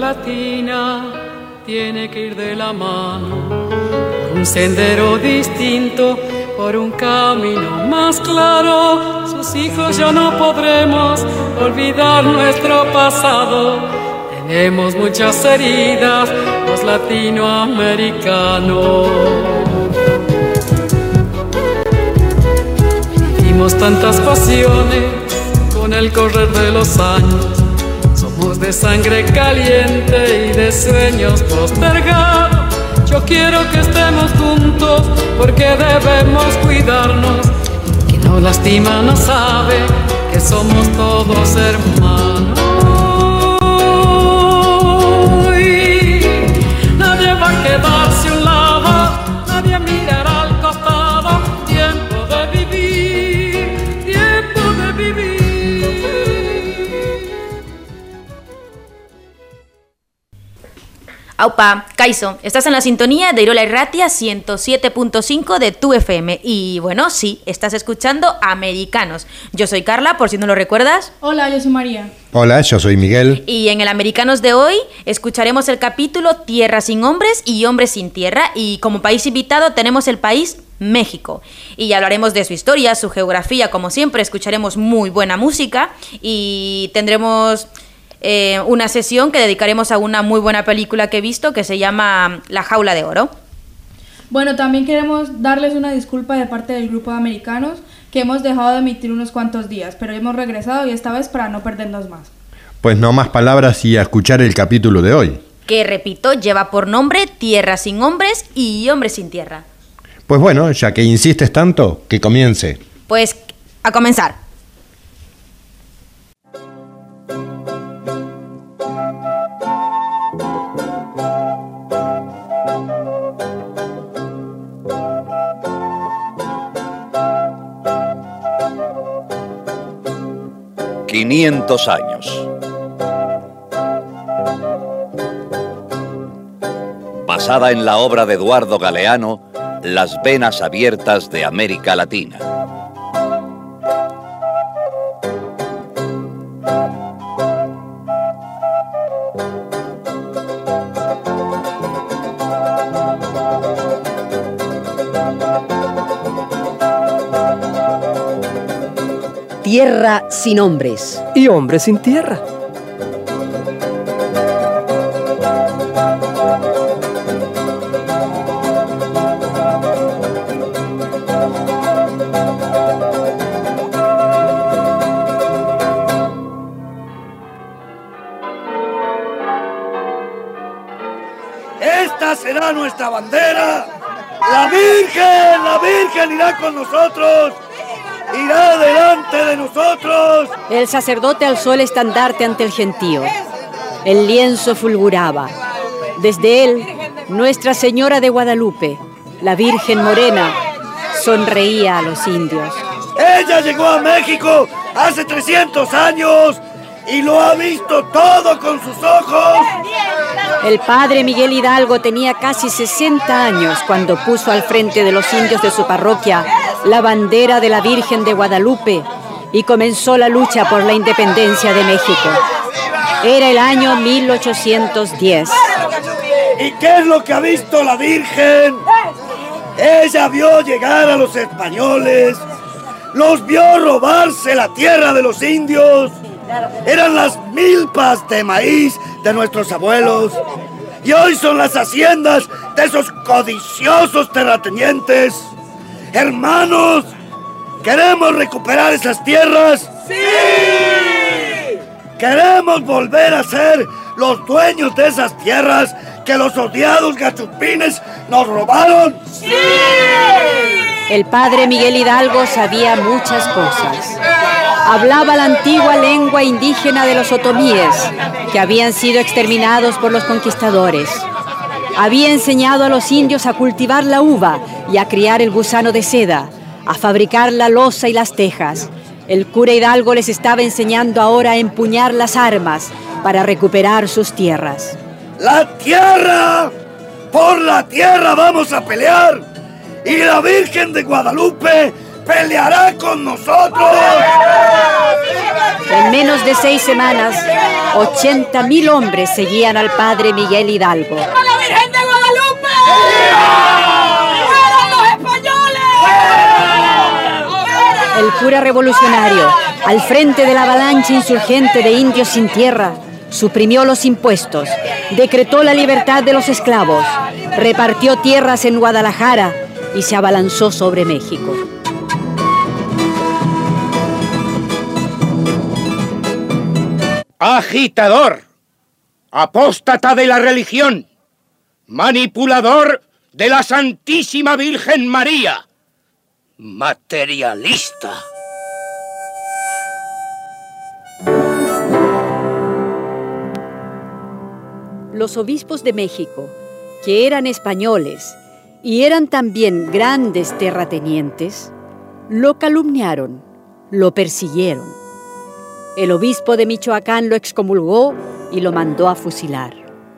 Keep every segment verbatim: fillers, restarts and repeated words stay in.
Latina tiene que ir de la mano por un sendero distinto, por un camino más claro. Sus hijos ya no podremos olvidar nuestro pasado. Tenemos muchas heridas los latinoamericanos. Vivimos tantas pasiones con el correr de los años. Somos de sangre caliente y de sueños postergados. Yo quiero que estemos juntos porque debemos cuidarnos. Quien nos lastima no sabe que somos todos hermanos. Y nadie va a quedarse a un lado, nadie mirará al costado. Tiempo de vivir, tiempo de vivir. Aupa, Kaixo, estás en la sintonía de Irola Irratia ciento siete punto cinco de tu F M. Y bueno, sí, estás escuchando Americanos. Yo soy Carla, por si no lo recuerdas. Hola, yo soy María. Hola, yo soy Miguel. Y en el Americanos de hoy escucharemos el capítulo Tierra sin hombres y hombres sin tierra. Y como país invitado tenemos el país México. Y hablaremos de su historia, su geografía, como siempre. Escucharemos muy buena música y tendremos Eh, una sesión que dedicaremos a una muy buena película que he visto que se llama La Jaula de Oro. Bueno, también queremos darles una disculpa de parte del grupo de Americanos que hemos dejado de emitir unos cuantos días, pero hemos regresado y esta vez para no perdernos más. Pues no más palabras y a escuchar el capítulo de hoy. Que, repito, lleva por nombre Tierra sin hombres y hombres sin tierra. Pues bueno, ya que insistes tanto, que comience. Pues a comenzar. quinientos años. Basada en la obra de Eduardo Galeano, Las venas abiertas de América Latina. Tierra sin hombres. Y hombres sin tierra. Esta será nuestra bandera. La Virgen, la Virgen irá con nosotros. Irá delante de nosotros. El sacerdote alzó el estandarte ante el gentío. El lienzo fulguraba. Desde él, Nuestra Señora de Guadalupe, la Virgen Morena, sonreía a los indios. Ella llegó a México hace trescientos años y lo ha visto todo con sus ojos. El padre Miguel Hidalgo tenía casi sesenta años cuando puso al frente de los indios de su parroquia la bandera de la Virgen de Guadalupe y comenzó la lucha por la independencia de México. Era el año mil ochocientos diez. ¿Y qué es lo que ha visto la Virgen? Ella vio llegar a los españoles, los vio robarse la tierra de los indios. Eran las milpas de maíz de nuestros abuelos y hoy son las haciendas de esos codiciosos terratenientes. Hermanos, ¿queremos recuperar esas tierras? ¡Sí! ¿Queremos volver a ser los dueños de esas tierras que los odiados gachupines nos robaron? ¡Sí! El padre Miguel Hidalgo sabía muchas cosas. Hablaba la antigua lengua indígena de los otomíes, que habían sido exterminados por los conquistadores. Había enseñado a los indios a cultivar la uva y a criar el gusano de seda, a fabricar la loza y las tejas. El cura Hidalgo les estaba enseñando ahora a empuñar las armas para recuperar sus tierras. ¡La tierra! ¡Por la tierra vamos a pelear! ¡Y la Virgen de Guadalupe peleará con nosotros! En menos de seis semanas, ochenta mil hombres seguían al padre Miguel Hidalgo. ¡A la Virgen de Guadalupe! ¡Fueran los españoles! El cura revolucionario, al frente de la avalancha insurgente de indios sin tierra, suprimió los impuestos, decretó la libertad de los esclavos, repartió tierras en Guadalajara y se abalanzó sobre México. Agitador, apóstata de la religión, manipulador de la Santísima Virgen María, materialista. Los obispos de México, que eran españoles y eran también grandes terratenientes, lo calumniaron, lo persiguieron. El obispo de Michoacán lo excomulgó y lo mandó a fusilar.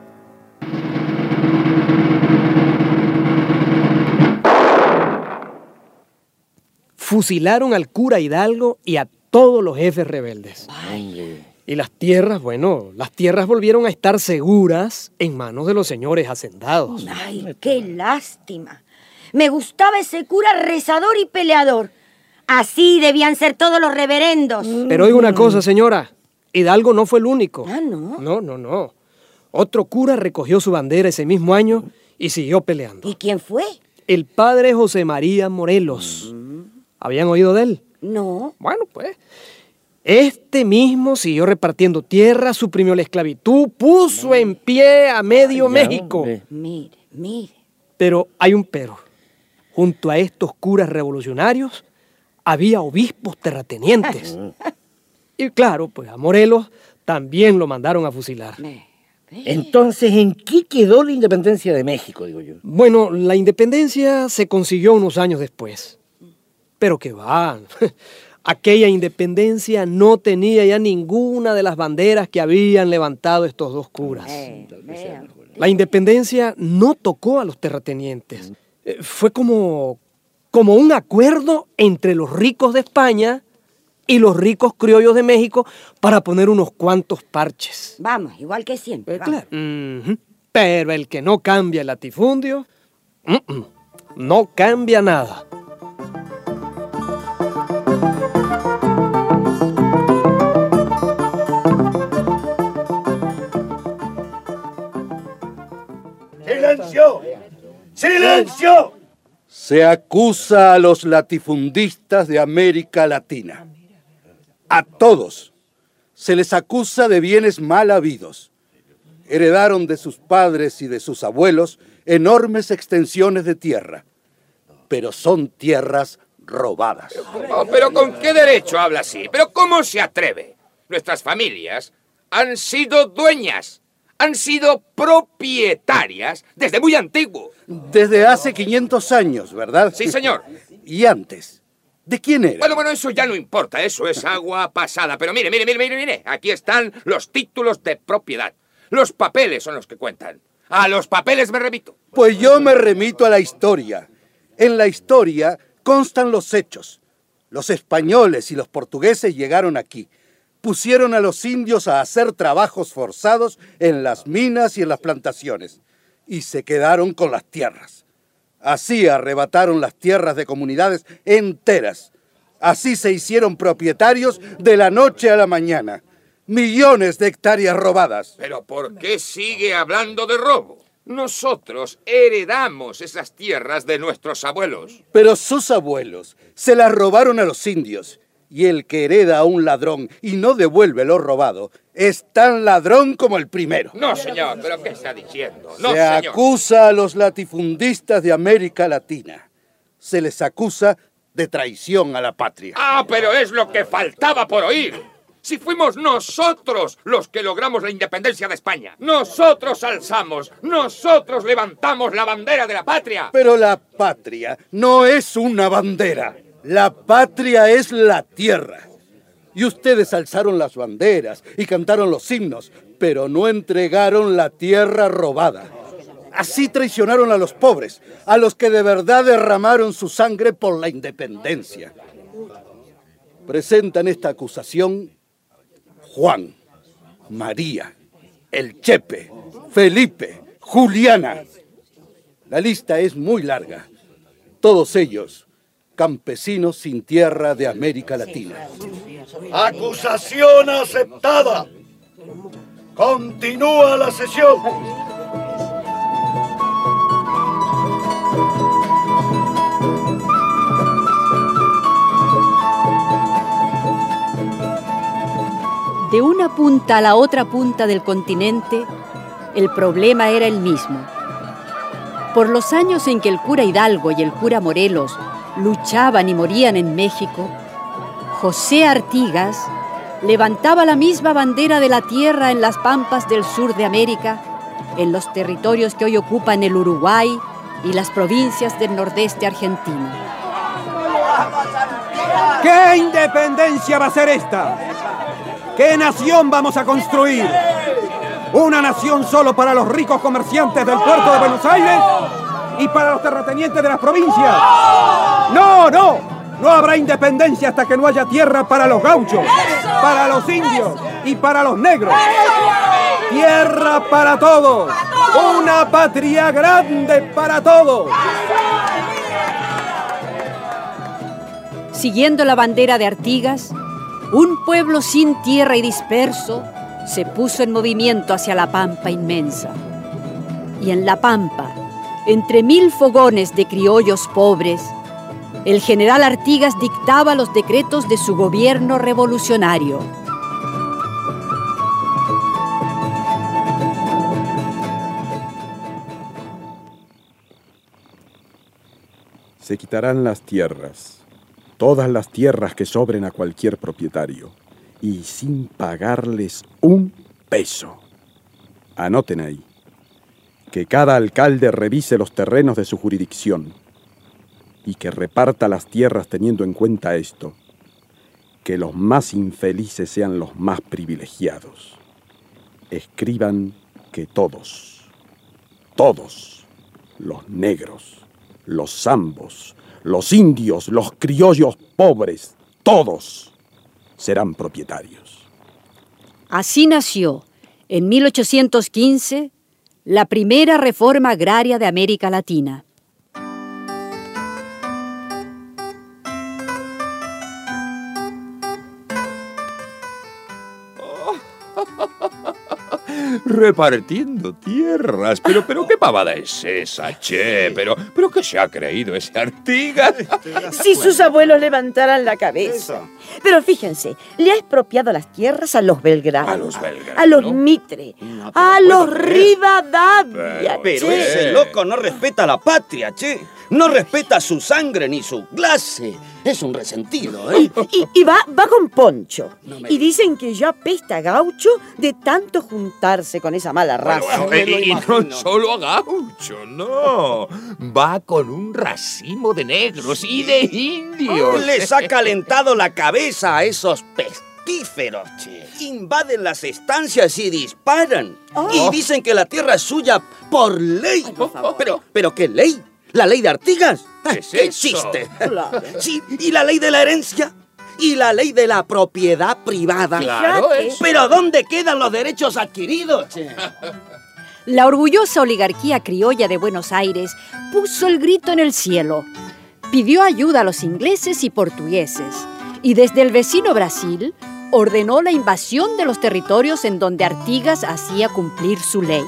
Fusilaron al cura Hidalgo y a todos los jefes rebeldes. Ay. Y las tierras, bueno, las tierras volvieron a estar seguras en manos de los señores hacendados. Ay, qué lástima. Me gustaba ese cura rezador y peleador. Así debían ser todos los reverendos. Pero oiga una cosa, señora. Hidalgo no fue el único. Ah, ¿no? No, no, no. Otro cura recogió su bandera ese mismo año y siguió peleando. ¿Y quién fue? El padre José María Morelos. Mm. ¿Habían oído de él? No. Bueno, pues, este mismo siguió repartiendo tierra, suprimió la esclavitud, puso en pie a medio Ay, México. Hombre. Mire, mire. Pero hay un pero. Junto a estos curas revolucionarios, había obispos terratenientes. Y claro, pues a Morelos también lo mandaron a fusilar. Entonces, ¿en qué quedó la independencia de México, digo yo? Bueno, la independencia se consiguió unos años después. Pero que va, aquella independencia no tenía ya ninguna de las banderas que habían levantado estos dos curas. La independencia no tocó a los terratenientes. Fue como... como un acuerdo entre los ricos de España y los ricos criollos de México para poner unos cuantos parches. Vamos, igual que siempre. Eh, claro. Uh-huh. Pero el que no cambia el latifundio, uh-uh, no cambia nada. ¡Silencio! ¡Silencio! Se acusa a los latifundistas de América Latina. A todos se les acusa de bienes mal habidos. Heredaron de sus padres y de sus abuelos enormes extensiones de tierra, pero son tierras robadas. Oh, ¿pero con qué derecho habla así? ¿Pero cómo se atreve? Nuestras familias han sido dueñas, han sido propietarias desde muy antiguo. Desde hace quinientos años, ¿verdad? Sí, señor. ¿Y antes? ¿De quién era? Bueno, bueno, eso ya no importa, eso es agua pasada. Pero mire, mire, mire, mire, mire, aquí están los títulos de propiedad. Los papeles son los que cuentan. A los papeles me remito. Pues yo me remito a la historia. En la historia constan los hechos. Los españoles y los portugueses llegaron aquí. Pusieron a los indios a hacer trabajos forzados en las minas y en las plantaciones. Y se quedaron con las tierras. Así arrebataron las tierras de comunidades enteras. Así se hicieron propietarios de la noche a la mañana. Millones de hectáreas robadas. ¿Pero por qué sigue hablando de robo? Nosotros heredamos esas tierras de nuestros abuelos. Pero sus abuelos se las robaron a los indios. Y el que hereda a un ladrón y no devuelve lo robado es tan ladrón como el primero. No, señor, ¿pero qué está diciendo? No, Se señor. acusa a los latifundistas de América Latina. Se les acusa de traición a la patria. Ah, pero es lo que faltaba por oír. Si fuimos nosotros los que logramos la independencia de España. Nosotros alzamos, nosotros levantamos la bandera de la patria. Pero la patria no es una bandera. La patria es la tierra. Y ustedes alzaron las banderas y cantaron los himnos, pero no entregaron la tierra robada. Así traicionaron a los pobres, a los que de verdad derramaron su sangre por la independencia. Presentan esta acusación Juan, María, el Chepe, Felipe, Juliana. La lista es muy larga. Todos ellos, campesinos sin tierra de América Latina. Acusación aceptada. Continúa la sesión. De una punta a la otra punta del continente, el problema era el mismo. Por los años en que el cura Hidalgo y el cura Morelos luchaban y morían en México, José Artigas levantaba la misma bandera de la tierra en las pampas del sur de América, en los territorios que hoy ocupan el Uruguay y las provincias del nordeste argentino. ¿Qué independencia va a ser esta? ¿Qué nación vamos a construir? ¿Una nación solo para los ricos comerciantes del puerto de Buenos Aires y para los terratenientes de las provincias? ¡No, no! No habrá independencia hasta que no haya tierra para los gauchos, para los indios y para los negros. Tierra para todos. Una patria grande para todos. Siguiendo la bandera de Artigas, un pueblo sin tierra y disperso se puso en movimiento hacia la pampa inmensa. Y en la pampa, entre mil fogones de criollos pobres, el general Artigas dictaba los decretos de su gobierno revolucionario. Se quitarán las tierras, todas las tierras que sobren a cualquier propietario, y sin pagarles un peso. Anoten ahí, que cada alcalde revise los terrenos de su jurisdicción y que reparta las tierras teniendo en cuenta esto, que los más infelices sean los más privilegiados. Escriban que todos, todos, los negros, los zambos, los indios, los criollos pobres, todos serán propietarios. Así nació, en mil ochocientos quince, la primera reforma agraria de América Latina. Repartiendo tierras. Pero, pero, ¿qué pavada es esa, che? Pero, pero, ¿qué se ha creído ese Artigas? Si sus abuelos levantaran la cabeza. Pero fíjense, le ha expropiado las tierras a los Belgrano. A los Belgrano. A los Mitre. No, a los Rivadavia. Pero, pero che. ese loco no respeta a la patria, che. No respeta su sangre ni su clase. Es un resentido, ¿eh? Y, y va, va con poncho. No y dicen que ya apesta a gaucho de tanto juntarse con esa mala raza. Bueno, bueno, y, y no solo a gaucho, no. Va con un racimo de negros y de indios. Les ha calentado la cabeza a esos pestíferos, che. Invaden las estancias y disparan. Oh. Y dicen que la tierra es suya por ley. Ay, por favor. Pero, pero ¿qué ley? ¿La ley de Artigas? ¿Qué es eso? Existe. Claro. Sí, ¿y la ley de la herencia? ¿Y la ley de la propiedad privada? Claro, eso. ¿Pero dónde quedan los derechos adquiridos? La orgullosa oligarquía criolla de Buenos Aires puso el grito en el cielo. Pidió ayuda a los ingleses y portugueses. Y desde el vecino Brasil ordenó la invasión de los territorios en donde Artigas hacía cumplir su ley.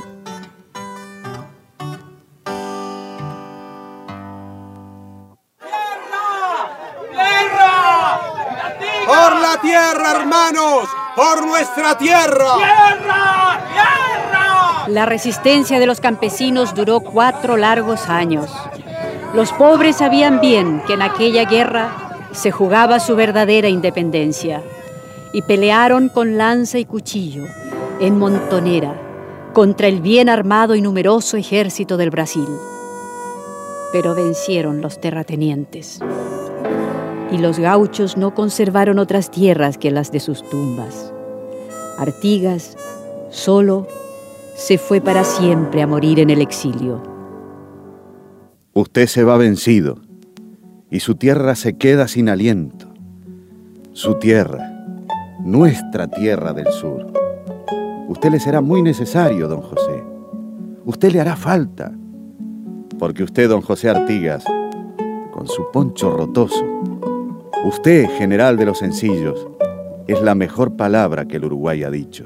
¡Por la tierra, hermanos! ¡Por nuestra tierra! ¡Tierra! ¡Tierra! La resistencia de los campesinos duró cuatro largos años. Los pobres sabían bien que en aquella guerra se jugaba su verdadera independencia y pelearon con lanza y cuchillo, en montonera, contra el bien armado y numeroso ejército del Brasil. Pero vencieron los terratenientes. Y los gauchos no conservaron otras tierras que las de sus tumbas. Artigas, solo, se fue para siempre a morir en el exilio. Usted se va vencido, y su tierra se queda sin aliento. Su tierra, nuestra tierra del sur. Usted le será muy necesario, don José. Usted le hará falta, porque usted, don José Artigas, con su poncho rotoso, usted, general de los sencillos, es la mejor palabra que el Uruguay ha dicho.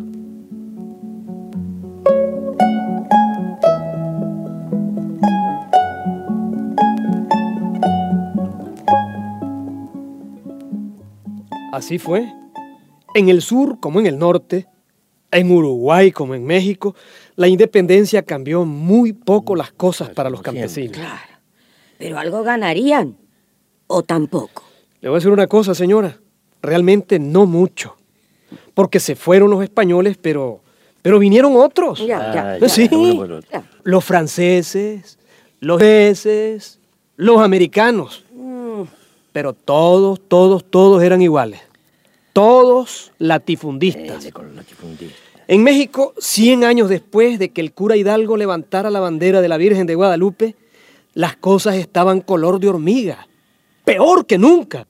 Así fue. En el sur como en el norte, en Uruguay como en México, la independencia cambió muy poco las cosas para los campesinos. Claro. Pero algo ganarían, o tampoco. Le voy a decir una cosa, señora. Realmente no mucho. Porque se fueron los españoles, pero, pero vinieron otros. Ya, ya, ya. Sí. Ya. Los franceses, los ingleses, los americanos. Mm. Pero todos, todos, todos eran iguales. Todos latifundistas. Eh, con los latifundistas. En México, cien años después de que el cura Hidalgo levantara la bandera de la Virgen de Guadalupe, las cosas estaban color de hormiga. Peor que nunca.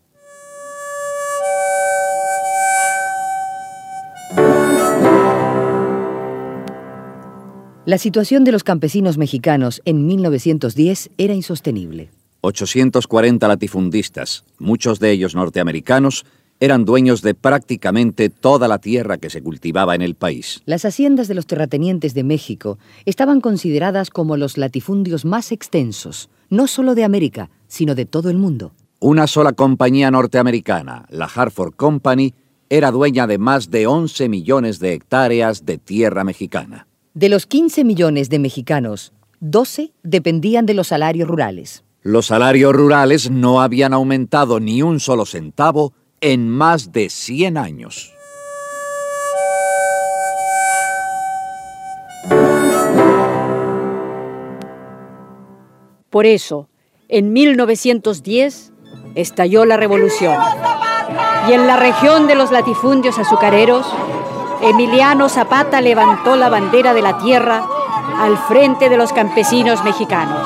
La situación de los campesinos mexicanos en mil novecientos diez era insostenible. ochocientos cuarenta latifundistas, muchos de ellos norteamericanos, eran dueños de prácticamente toda la tierra que se cultivaba en el país. Las haciendas de los terratenientes de México estaban consideradas como los latifundios más extensos, no solo de América, sino de todo el mundo. Una sola compañía norteamericana, la Hartford Company, era dueña de más de once millones de hectáreas de tierra mexicana. De los quince millones de mexicanos, doce dependían de los salarios rurales. Los salarios rurales no habían aumentado ni un solo centavo en más de cien años. Por eso, en mil novecientos diez, estalló la revolución. Y en la región de los latifundios azucareros, Emiliano Zapata levantó la bandera de la tierra al frente de los campesinos mexicanos.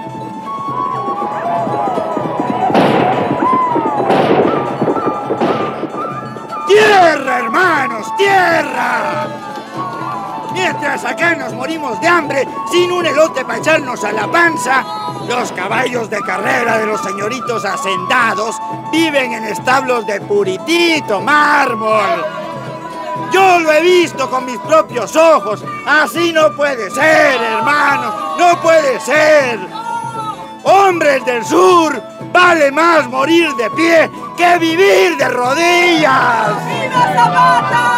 ¡Tierra, hermanos! ¡Tierra! Mientras acá nos morimos de hambre, sin un elote para echarnos a la panza, los caballos de carrera de los señoritos hacendados viven en establos de puritito mármol. Yo lo he visto con mis propios ojos. Así no puede ser, hermanos. No puede ser. Hombres del sur, vale más morir de pie que vivir de rodillas. ¡Viva Zapata!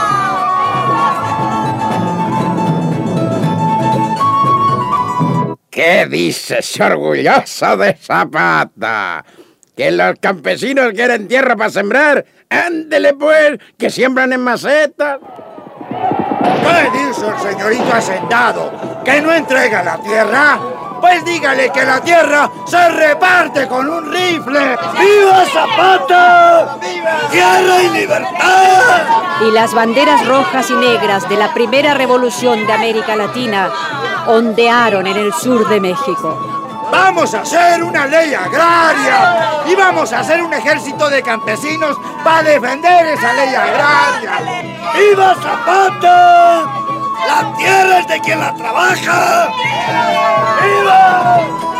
¿Qué dices, orgulloso de Zapata? ¿Que los campesinos quieren tierra para sembrar? ¡Ándele pues, que siembran en macetas! ¿Qué dice el señorito hacendado? ¿Que no entrega la tierra? Pues dígale que la tierra se reparte con un rifle. ¡Viva Zapata! ¡Viva! ¡Tierra y libertad! Y las banderas rojas y negras de la primera revolución de América Latina ondearon en el sur de México. Vamos a hacer una ley agraria y vamos a hacer un ejército de campesinos para defender esa ley agraria. ¡Viva Zapata! ¡La tierra es de quien la trabaja! ¡Viva!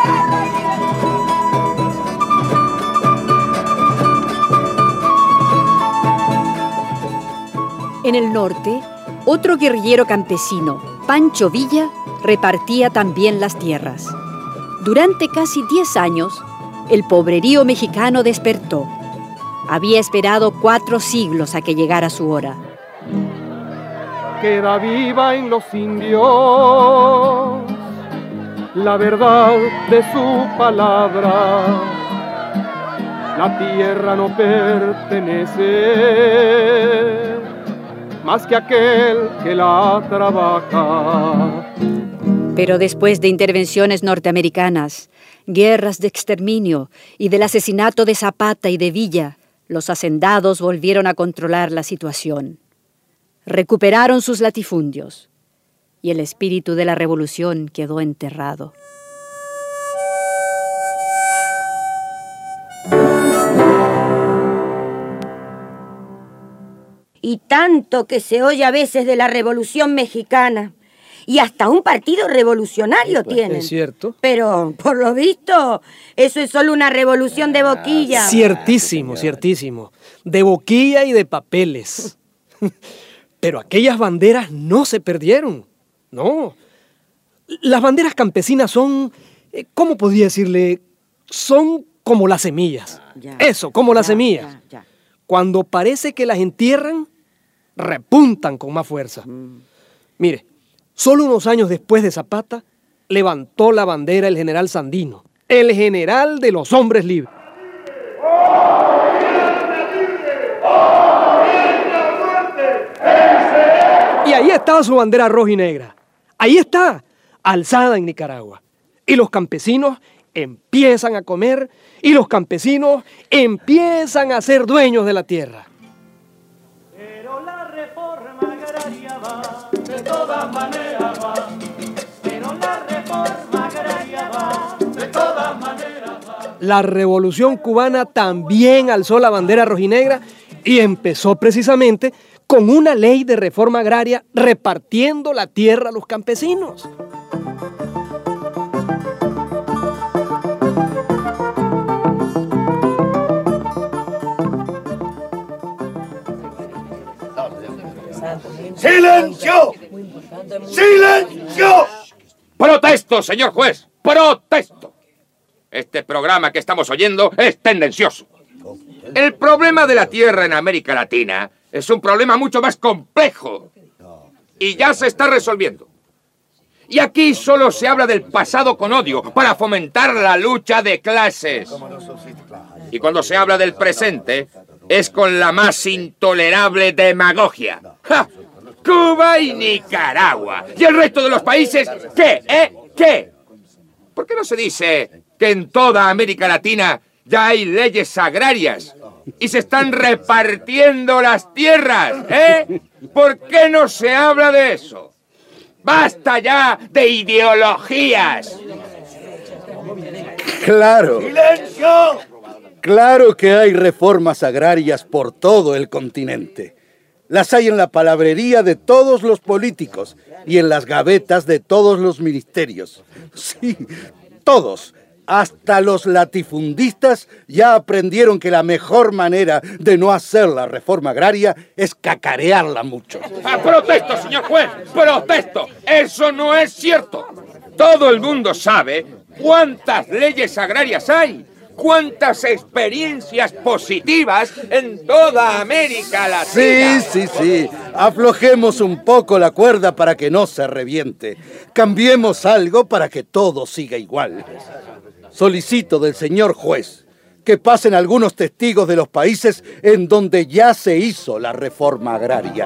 En el norte, otro guerrillero campesino, Pancho Villa, repartía también las tierras. Durante casi diez años, el pobrerío mexicano despertó. Había esperado cuatro siglos a que llegara su hora. Queda viva en los indios la verdad de su palabra. La tierra no pertenece más que a aquel que la trabaja. Pero después de intervenciones norteamericanas, guerras de exterminio y del asesinato de Zapata y de Villa, los hacendados volvieron a controlar la situación. Recuperaron sus latifundios y el espíritu de la revolución quedó enterrado. Y tanto que se oye a veces de la Revolución Mexicana. Y hasta un partido revolucionario Pues, tienen. es cierto. Pero, por lo visto, eso es solo una revolución de boquilla. Ciertísimo, ciertísimo. De boquilla y de papeles. Pero aquellas banderas no se perdieron. No. Las banderas campesinas son, eh, ¿cómo podría decirle? Son como las semillas. Ya, Eso, como las ya, semillas. ya, ya. Cuando parece que las entierran, repuntan con más fuerza. Mire, solo unos años después de Zapata, levantó la bandera el general Sandino, el general de los hombres libres. Y ahí estaba su bandera roja y negra. Ahí está, alzada en Nicaragua. Y los campesinos empiezan a comer y los campesinos empiezan a ser dueños de la tierra. Pero la reforma agraria va, de todas maneras va. Pero la reforma agraria va, de todas maneras va. La revolución cubana también alzó la bandera rojinegra y empezó precisamente con una ley de reforma agraria repartiendo la tierra a los campesinos. ¡Silencio! ¡Silencio! Protesto, señor juez, protesto. Este programa que estamos oyendo es tendencioso. El problema de la tierra en América Latina es un problema mucho más complejo y ya se está resolviendo. Y aquí solo se habla del pasado con odio para fomentar la lucha de clases. Y cuando se habla del presente es con la más intolerable demagogia. ¡Ja! Cuba y Nicaragua. ¿Y el resto de los países qué? ¿Eh? ¿Qué? ¿Por qué no se dice que en toda América Latina ya hay leyes agrarias y se están repartiendo las tierras? ¿Eh? ¿Por qué no se habla de eso? ¡Basta ya de ideologías! Claro. ¡Silencio! Claro que hay reformas agrarias por todo el continente. Las hay en la palabrería de todos los políticos y en las gavetas de todos los ministerios. Sí, todos. Hasta los latifundistas ya aprendieron que la mejor manera de no hacer la reforma agraria es cacarearla mucho. Ah, protesto, señor juez, protesto. Eso no es cierto. Todo el mundo sabe cuántas leyes agrarias hay, cuántas experiencias positivas en toda América Latina. Sí, sí, sí. Aflojemos un poco la cuerda para que no se reviente. Cambiemos algo para que todo siga igual. Solicito del señor juez que pasen algunos testigos de los países en donde ya se hizo la reforma agraria.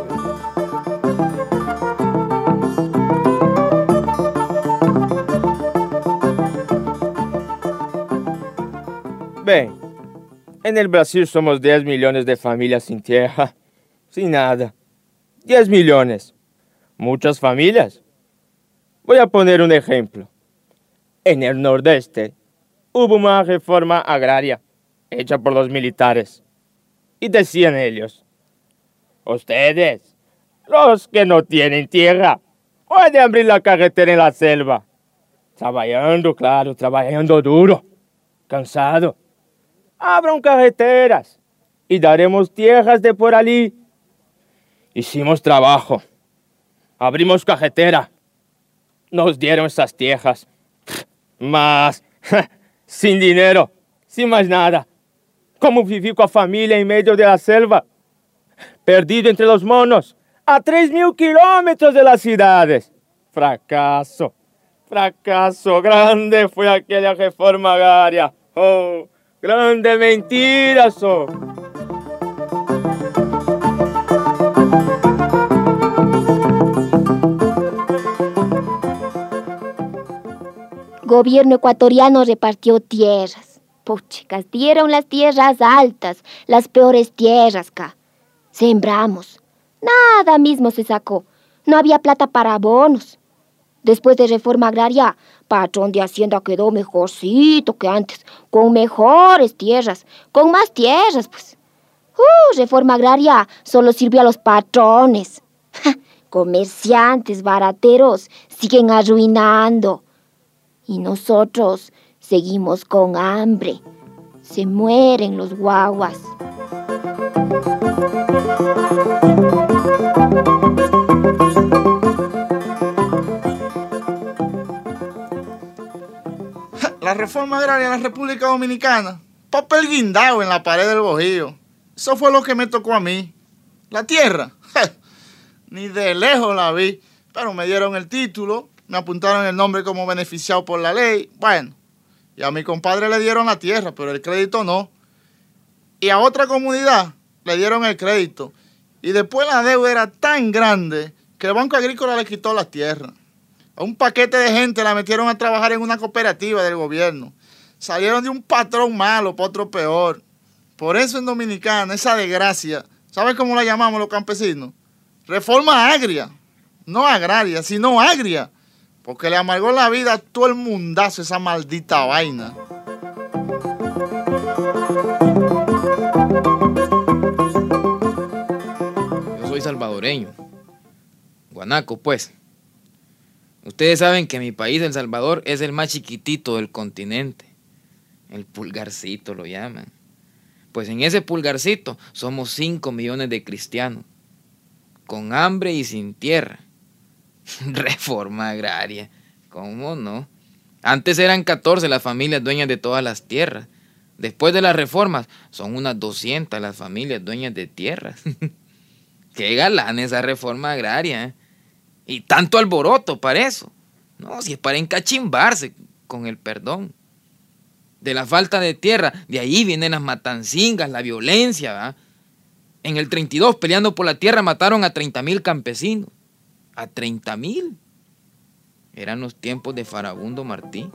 Bem, en el Brasil somos diez millones de familias sin tierra, sin nada. diez millones. Muchas familias. Voy a poner un ejemplo. En el Nordeste hubo una reforma agraria hecha por los militares. Y decían ellos, ustedes, los que no tienen tierra, pueden abrir la carretera en la selva. Trabajando, claro, trabajando duro, cansado. Abran carreteras y daremos tierras de por allí. Hicimos trabajo. Abrimos carretera. Nos dieron esas tierras. Mas, sin dinero, sin más nada. ¿Cómo viví con la familia en medio de la selva? Perdido entre los monos, a tres mil kilómetros de las ciudades. Fracaso, fracaso, grande fue aquella reforma agraria. Oh, grande mentira, so. Gobierno ecuatoriano repartió tierras. Puchicas, dieron las tierras altas, las peores tierras, ca. Sembramos. Nada mismo se sacó. No había plata para abonos. Después de reforma agraria, patrón de Hacienda quedó mejorcito que antes, con mejores tierras, con más tierras, pues. Uh, reforma agraria solo sirve a los patrones. Comerciantes, barateros, siguen arruinando. Y nosotros seguimos con hambre. Se mueren los guaguas. La reforma agraria en la República Dominicana. Papel guindado en la pared del bojío. Eso fue lo que me tocó a mí. La tierra. Ni de lejos la vi. Pero me dieron el título. Me apuntaron el nombre como beneficiado por la ley. Bueno. Y a mi compadre le dieron la tierra, pero el crédito no. Y a otra comunidad le dieron el crédito. Y después la deuda era tan grande que el Banco Agrícola le quitó la tierra. A un paquete de gente la metieron a trabajar en una cooperativa del gobierno. Salieron de un patrón malo para otro peor. Por eso en Dominicana, esa desgracia, ¿sabes cómo la llamamos los campesinos? Reforma agria. No agraria, sino agria. Porque le amargó la vida a todo el mundazo esa maldita vaina. Yo soy salvadoreño. Guanaco, pues. Ustedes saben que mi país, El Salvador, es el más chiquitito del continente. El pulgarcito lo llaman. Pues en ese pulgarcito somos cinco millones de cristianos. Con hambre y sin tierra. Reforma agraria. ¿Cómo no? Antes eran catorce las familias dueñas de todas las tierras. Después de las reformas, son unas doscientas las familias dueñas de tierras. Qué galán esa reforma agraria, ¿eh? Y tanto alboroto para eso. No, si es para encachimbarse, con el perdón. De la falta de tierra, de ahí vienen las matancingas, la violencia, ¿verdad? En el treinta y dos, peleando por la tierra, mataron a treinta mil campesinos. ¿A treinta mil? Eran los tiempos de Farabundo Martí.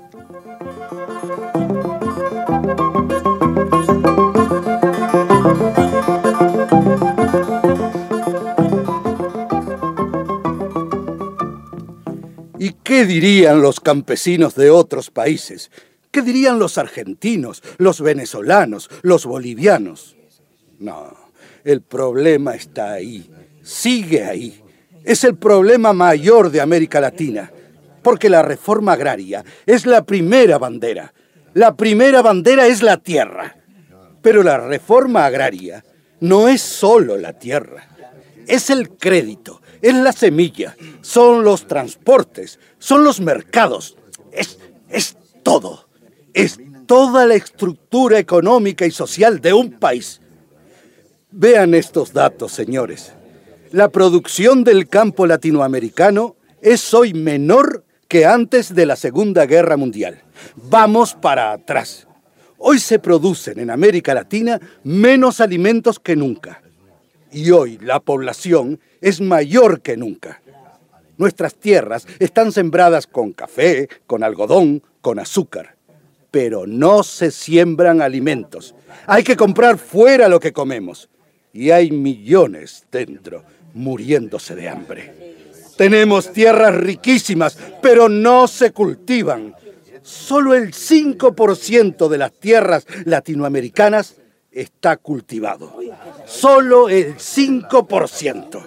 ¿Y qué dirían los campesinos de otros países? ¿Qué dirían los argentinos, los venezolanos, los bolivianos? No, el problema está ahí, sigue ahí. Es el problema mayor de América Latina, porque la reforma agraria es la primera bandera. La primera bandera es la tierra. Pero la reforma agraria no es solo la tierra, es el crédito, es la semilla, son los transportes, son los mercados, es, es todo. Es toda la estructura económica y social de un país. Vean estos datos, señores. La producción del campo latinoamericano es hoy menor que antes de la Segunda Guerra Mundial. Vamos para atrás. Hoy se producen en América Latina menos alimentos que nunca. Y hoy la población es mayor que nunca. Nuestras tierras están sembradas con café, con algodón, con azúcar. Pero no se siembran alimentos. Hay que comprar fuera lo que comemos. Y hay millones dentro muriéndose de hambre. Tenemos tierras riquísimas, pero no se cultivan. Solo el cinco por ciento de las tierras latinoamericanas está cultivado. Solo el cinco por ciento.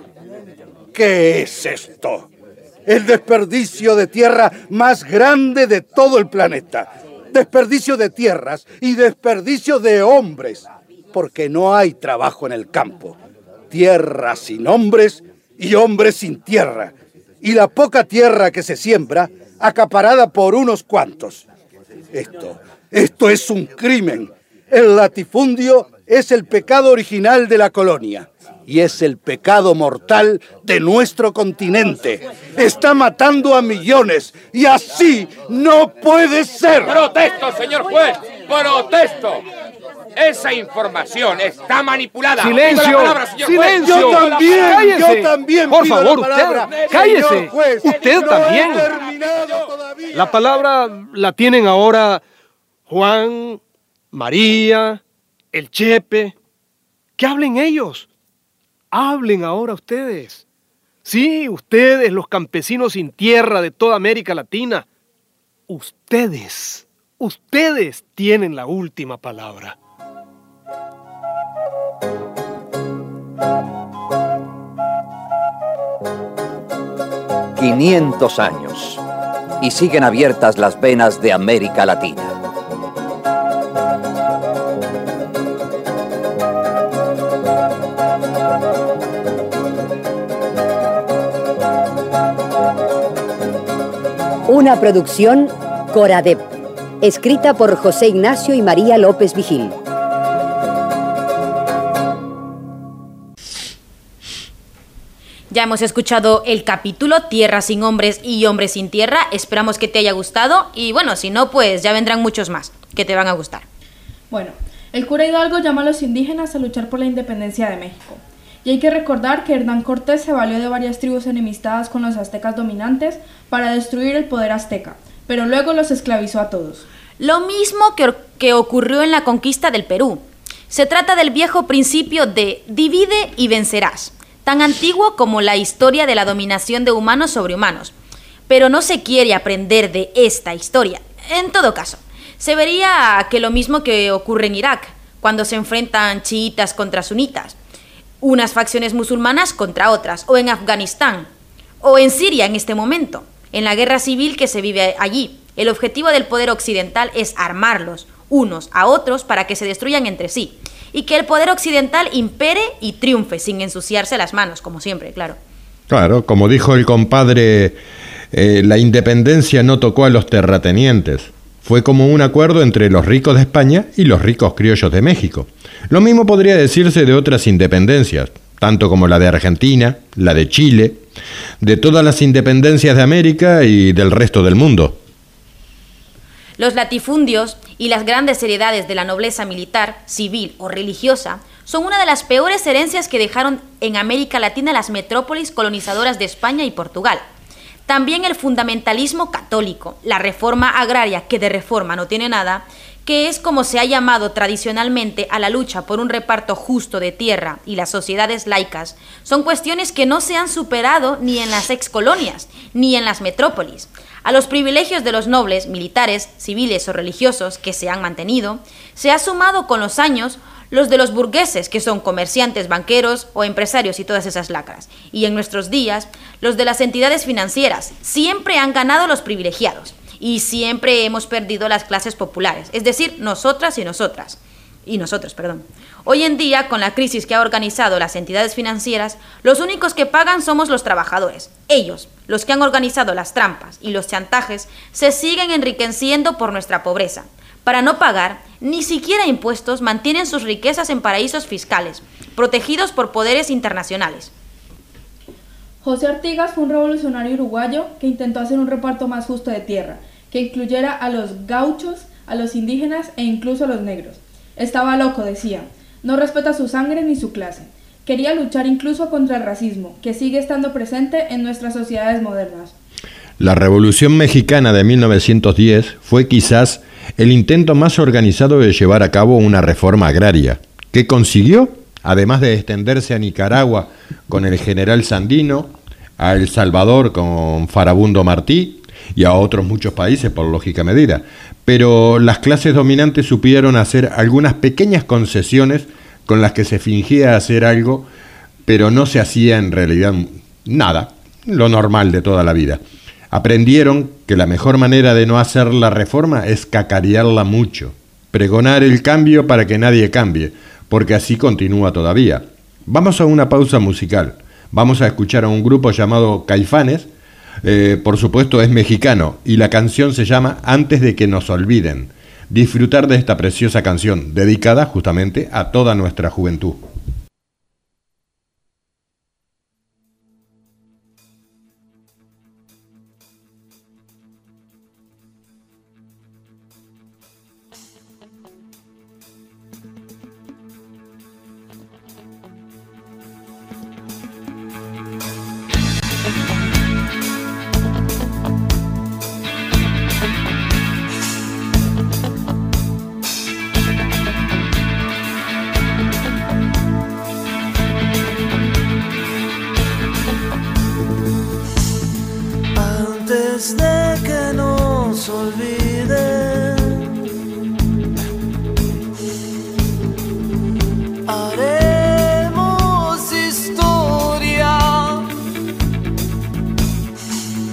¿Qué es esto? El desperdicio de tierra más grande de todo el planeta. Desperdicio de tierras y desperdicio de hombres, porque no hay trabajo en el campo. Tierra sin hombres y hombres sin tierra. Y la poca tierra que se siembra, acaparada por unos cuantos. Esto, esto es un crimen. El latifundio es el pecado original de la colonia. Y es el pecado mortal de nuestro continente. Está matando a millones y así no puede ser. ¡Protesto, señor juez! ¡Protesto! Esa información está manipulada. ¡Silencio! Pido la palabra, señor ¡Silencio! juez. Yo también, ¡Cállese! yo también Por pido favor, la palabra. usted, cállese. Señor juez, Usted no también. he terminado todavía. La palabra la tienen ahora Juan, María, el Chepe. Que hablen ellos. Hablen ahora ustedes. Sí, ustedes, los campesinos sin tierra de toda América Latina. Ustedes, ustedes tienen la última palabra. quinientos años y siguen abiertas las venas de América Latina. Una producción Coradep, escrita por José Ignacio y María López Vigil. Ya hemos escuchado el capítulo Tierra sin hombres y hombres sin tierra. Esperamos que te haya gustado y bueno, si no, pues ya vendrán muchos más que te van a gustar. Bueno, el cura Hidalgo llama a los indígenas a luchar por la independencia de México. Y hay que recordar que Hernán Cortés se valió de varias tribus enemistadas con los aztecas dominantes para destruir el poder azteca, pero luego los esclavizó a todos. Lo mismo que, que ocurrió en la conquista del Perú. Se trata del viejo principio de divide y vencerás, tan antiguo como la historia de la dominación de humanos sobre humanos. Pero no se quiere aprender de esta historia. En todo caso, se vería que lo mismo que ocurre en Irak, cuando se enfrentan chiitas contra sunitas, unas facciones musulmanas contra otras, o en Afganistán, o en Siria en este momento, en la guerra civil que se vive allí. El objetivo del poder occidental es armarlos unos a otros para que se destruyan entre sí, y que el poder occidental impere y triunfe sin ensuciarse las manos, como siempre, claro. Claro, como dijo el compadre, eh, la independencia no tocó a los terratenientes. Fue como un acuerdo entre los ricos de España y los ricos criollos de México. Lo mismo podría decirse de otras independencias, tanto como la de Argentina, la de Chile, de todas las independencias de América y del resto del mundo. Los latifundios y las grandes heredades de la nobleza militar, civil o religiosa son una de las peores herencias que dejaron en América Latina las metrópolis colonizadoras de España y Portugal. También el fundamentalismo católico, la reforma agraria, que de reforma no tiene nada, que es como se ha llamado tradicionalmente a la lucha por un reparto justo de tierra y las sociedades laicas, son cuestiones que no se han superado ni en las excolonias, ni en las metrópolis. A los privilegios de los nobles, militares, civiles o religiosos que se han mantenido, se ha sumado con los años los de los burgueses, que son comerciantes, banqueros o empresarios y todas esas lacras. Y en nuestros días, los de las entidades financieras. Siempre han ganado los privilegiados y siempre hemos perdido las clases populares, es decir, nosotras y nosotras. Y nosotros, perdón. Hoy en día, con la crisis que ha organizado las entidades financieras, los únicos que pagan somos los trabajadores. Ellos, los que han organizado las trampas y los chantajes, se siguen enriqueciendo por nuestra pobreza. Para no pagar ni siquiera impuestos, mantienen sus riquezas en paraísos fiscales, protegidos por poderes internacionales. José Artigas fue un revolucionario uruguayo que intentó hacer un reparto más justo de tierra, que incluyera a los gauchos, a los indígenas e incluso a los negros. Estaba loco, decía. No respeta su sangre ni su clase. Quería luchar incluso contra el racismo, que sigue estando presente en nuestras sociedades modernas. La Revolución Mexicana de mil novecientos diez fue quizás el intento más organizado de llevar a cabo una reforma agraria, que consiguió, además de extenderse a Nicaragua con el general Sandino, a El Salvador con Farabundo Martí y a otros muchos países por lógica medida. Pero las clases dominantes supieron hacer algunas pequeñas concesiones con las que se fingía hacer algo, pero no se hacía en realidad nada, lo normal de toda la vida. Aprendieron que la mejor manera de no hacer la reforma es cacarearla mucho, pregonar el cambio para que nadie cambie, porque así continúa todavía. Vamos a una pausa musical. Vamos a escuchar a un grupo llamado Caifanes, eh, por supuesto es mexicano, y la canción se llama Antes de que nos olviden. Disfrutar de esta preciosa canción, dedicada justamente a toda nuestra juventud. Antes de que nos olviden, haremos historia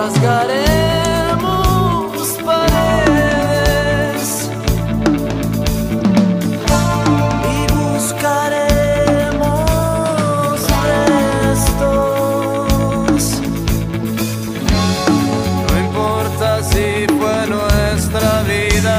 rasgaremos paredes y buscaremos restos. No importa si fue nuestra vida.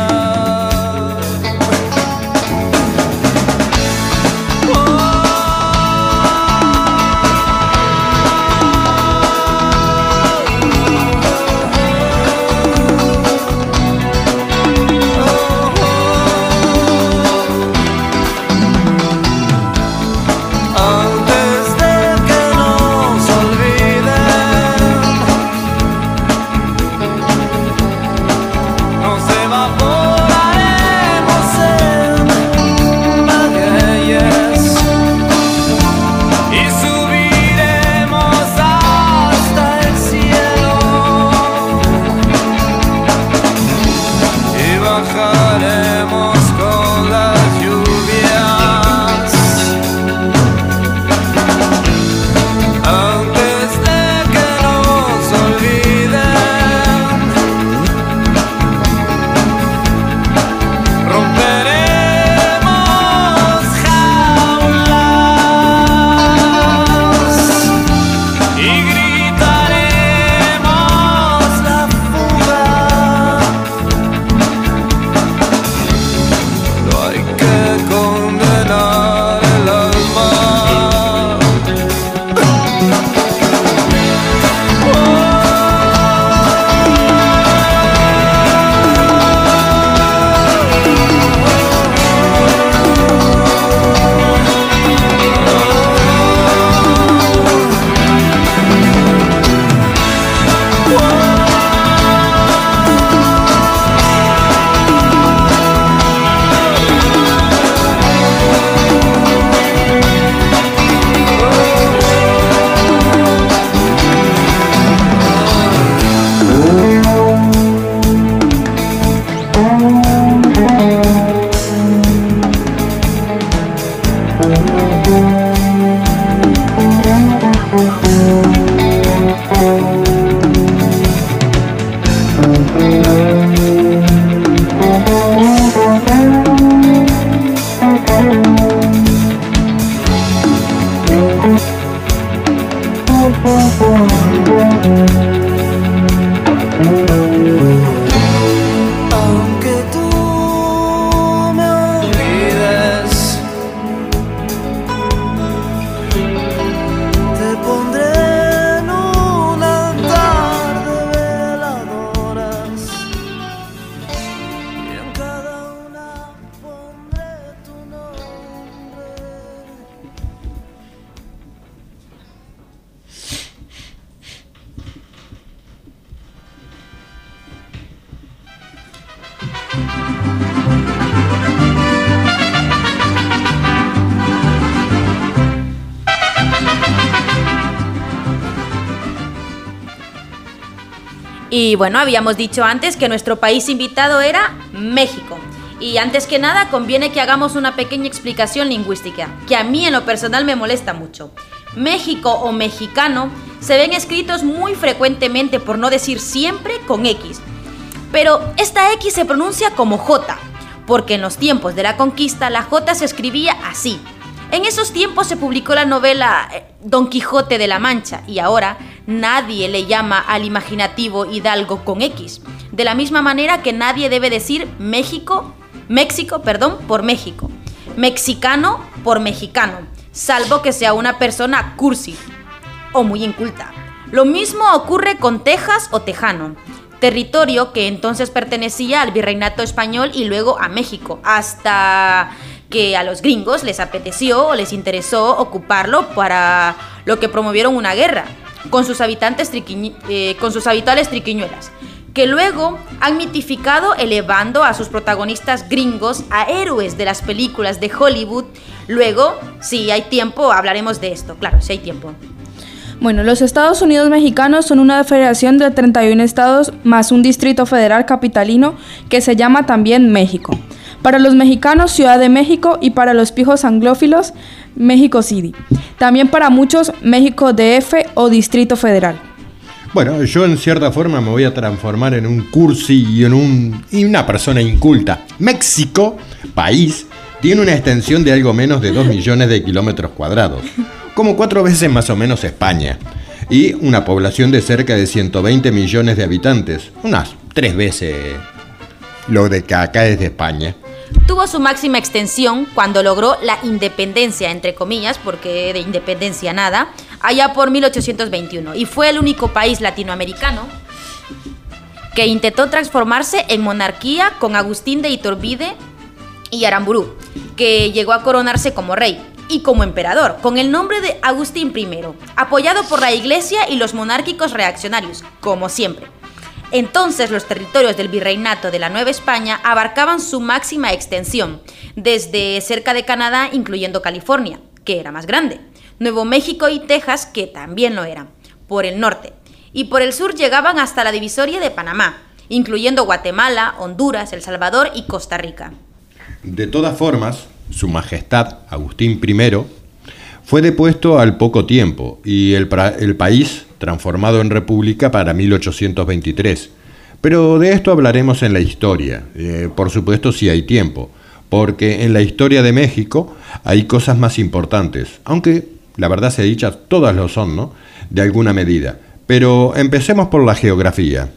Aunque tú me olvides, te pondré en un altar de veladoras y en cada una pondré tu nombre. Y bueno, habíamos dicho antes que nuestro país invitado era México. Y antes que nada conviene que hagamos una pequeña explicación lingüística, que a mí en lo personal me molesta mucho. México o mexicano se ven escritos muy frecuentemente, por no decir siempre, con X. Pero esta X se pronuncia como J, porque en los tiempos de la conquista la J se escribía así. En esos tiempos se publicó la novela Don Quijote de la Mancha y ahora nadie le llama al imaginativo hidalgo con X. De la misma manera que nadie debe decir México, México, perdón, por México. Mexicano por mexicano, salvo que sea una persona cursi o muy inculta. Lo mismo ocurre con Texas o tejano, territorio que entonces pertenecía al virreinato español y luego a México, hasta que a los gringos les apeteció o les interesó ocuparlo para lo que promovieron una guerra con sus habitantes triquiñi- eh, con sus habituales triquiñuelas, que luego han mitificado elevando a sus protagonistas gringos a héroes de las películas de Hollywood. Luego, si hay tiempo, hablaremos de esto, claro, si hay tiempo. Bueno, los Estados Unidos mexicanos son una federación de treinta y uno estados más un distrito federal capitalino que se llama también México. Para los mexicanos, Ciudad de México, y para los pijos anglófilos, México City. También para muchos, México D F o Distrito Federal. Bueno, yo en cierta forma me voy a transformar en un cursi y en un, y una persona inculta. México, país, tiene una extensión de algo menos de dos millones de kilómetros cuadrados, como cuatro veces más o menos España, y una población de cerca de ciento veinte millones de habitantes, unas tres veces lo de que acá es de España. Tuvo su máxima extensión cuando logró la independencia, entre comillas, porque de independencia nada, allá por mil ochocientos veintiuno, y fue el único país latinoamericano que intentó transformarse en monarquía con Agustín de Iturbide y Aramburú, que llegó a coronarse como rey y como emperador, con el nombre de Agustín primero, apoyado por la Iglesia y los monárquicos reaccionarios, como siempre. Entonces los territorios del virreinato de la Nueva España abarcaban su máxima extensión, desde cerca de Canadá, incluyendo California, que era más grande, Nuevo México y Texas, que también lo eran, por el norte, y por el sur llegaban hasta la divisoria de Panamá, incluyendo Guatemala, Honduras, El Salvador y Costa Rica. De todas formas, Su Majestad Agustín primero fue depuesto al poco tiempo y el, el país transformado en república para mil ochocientos veintitrés. Pero de esto hablaremos en la historia, eh, por supuesto si hay tiempo, porque en la historia de México hay cosas más importantes, aunque la verdad sea dicha, todas lo son, ¿no? De alguna medida. Pero empecemos por la geografía.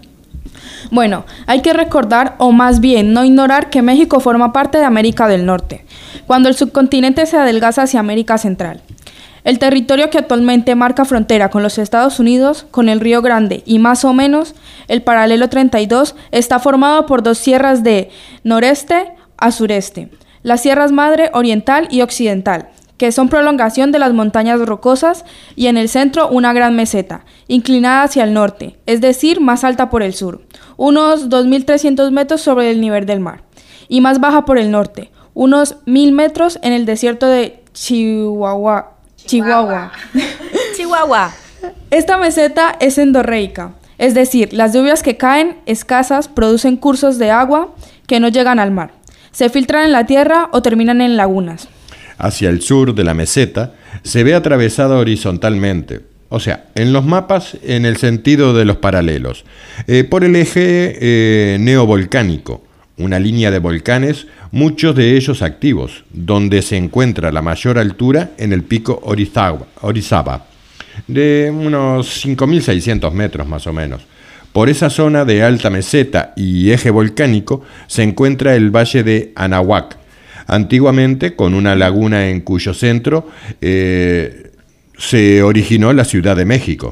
Bueno, hay que recordar, o más bien no ignorar, que México forma parte de América del Norte, cuando el subcontinente se adelgaza hacia América Central. El territorio que actualmente marca frontera con los Estados Unidos, con el Río Grande y más o menos el paralelo treinta y dos, está formado por dos sierras de noreste a sureste, las sierras Madre Oriental y Occidental, que son prolongación de las montañas rocosas, y en el centro una gran meseta, inclinada hacia el norte, es decir, más alta por el sur, unos dos mil trescientos metros sobre el nivel del mar, y más baja por el norte, unos mil metros en el desierto de Chihuahua. Chihuahua. Chihuahua. Esta meseta es endorreica, es decir, las lluvias que caen, escasas, producen cursos de agua que no llegan al mar, se filtran en la tierra o terminan en lagunas. Hacia el sur de la meseta se ve atravesada horizontalmente, o sea, en los mapas en el sentido de los paralelos, eh, por el eje eh, neovolcánico, una línea de volcanes, muchos de ellos activos, donde se encuentra la mayor altura en el pico Orizaba, Orizaba de unos cinco mil seiscientos metros más o menos. Por esa zona de alta meseta y eje volcánico se encuentra el valle de Anahuac, antiguamente con una laguna en cuyo centro eh, se originó la Ciudad de México.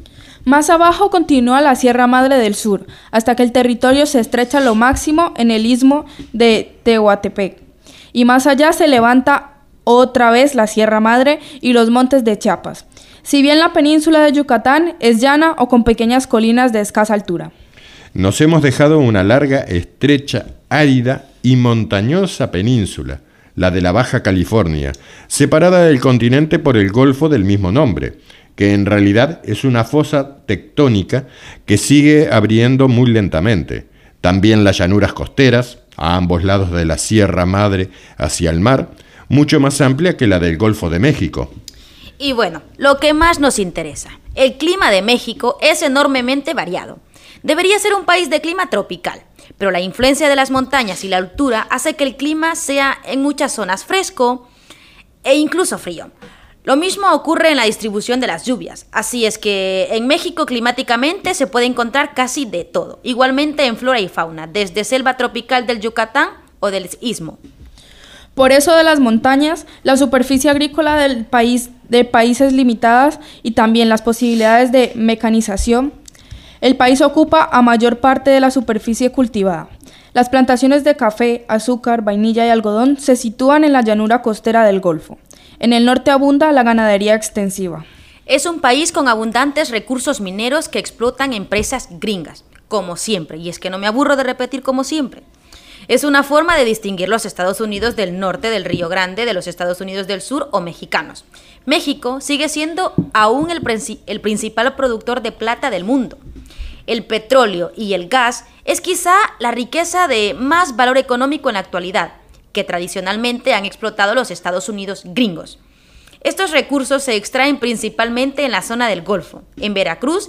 Más abajo continúa la Sierra Madre del Sur, hasta que el territorio se estrecha a lo máximo en el istmo de Tehuantepec. Y más allá se levanta otra vez la Sierra Madre y los montes de Chiapas. Si bien la península de Yucatán es llana o con pequeñas colinas de escasa altura. Nos hemos dejado una larga, estrecha, árida y montañosa península, la de la Baja California, separada del continente por el golfo del mismo nombre, que en realidad es una fosa tectónica que sigue abriendo muy lentamente. También las llanuras costeras, a ambos lados de la Sierra Madre hacia el mar, mucho más amplia que la del Golfo de México. Y bueno, lo que más nos interesa, el clima de México es enormemente variado. Debería ser un país de clima tropical, pero la influencia de las montañas y la altura hace que el clima sea en muchas zonas fresco e incluso frío. Lo mismo ocurre en la distribución de las lluvias, así es que en México climáticamente se puede encontrar casi de todo, igualmente en flora y fauna, desde selva tropical del Yucatán o del Istmo. Por eso de las montañas, la superficie agrícola del país de países limitadas y también las posibilidades de mecanización, el país ocupa a mayor parte de la superficie cultivada. Las plantaciones de café, azúcar, vainilla y algodón se sitúan en la llanura costera del Golfo. En el norte abunda la ganadería extensiva. Es un país con abundantes recursos mineros que explotan empresas gringas, como siempre, y es que no me aburro de repetir como siempre. Es una forma de distinguir los Estados Unidos del norte del Río Grande de los Estados Unidos del sur o mexicanos. México sigue siendo aún el, princi- el principal productor de plata del mundo. El petróleo y el gas es quizá la riqueza de más valor económico en la actualidad, que tradicionalmente han explotado los Estados Unidos gringos. Estos recursos se extraen principalmente en la zona del Golfo, en Veracruz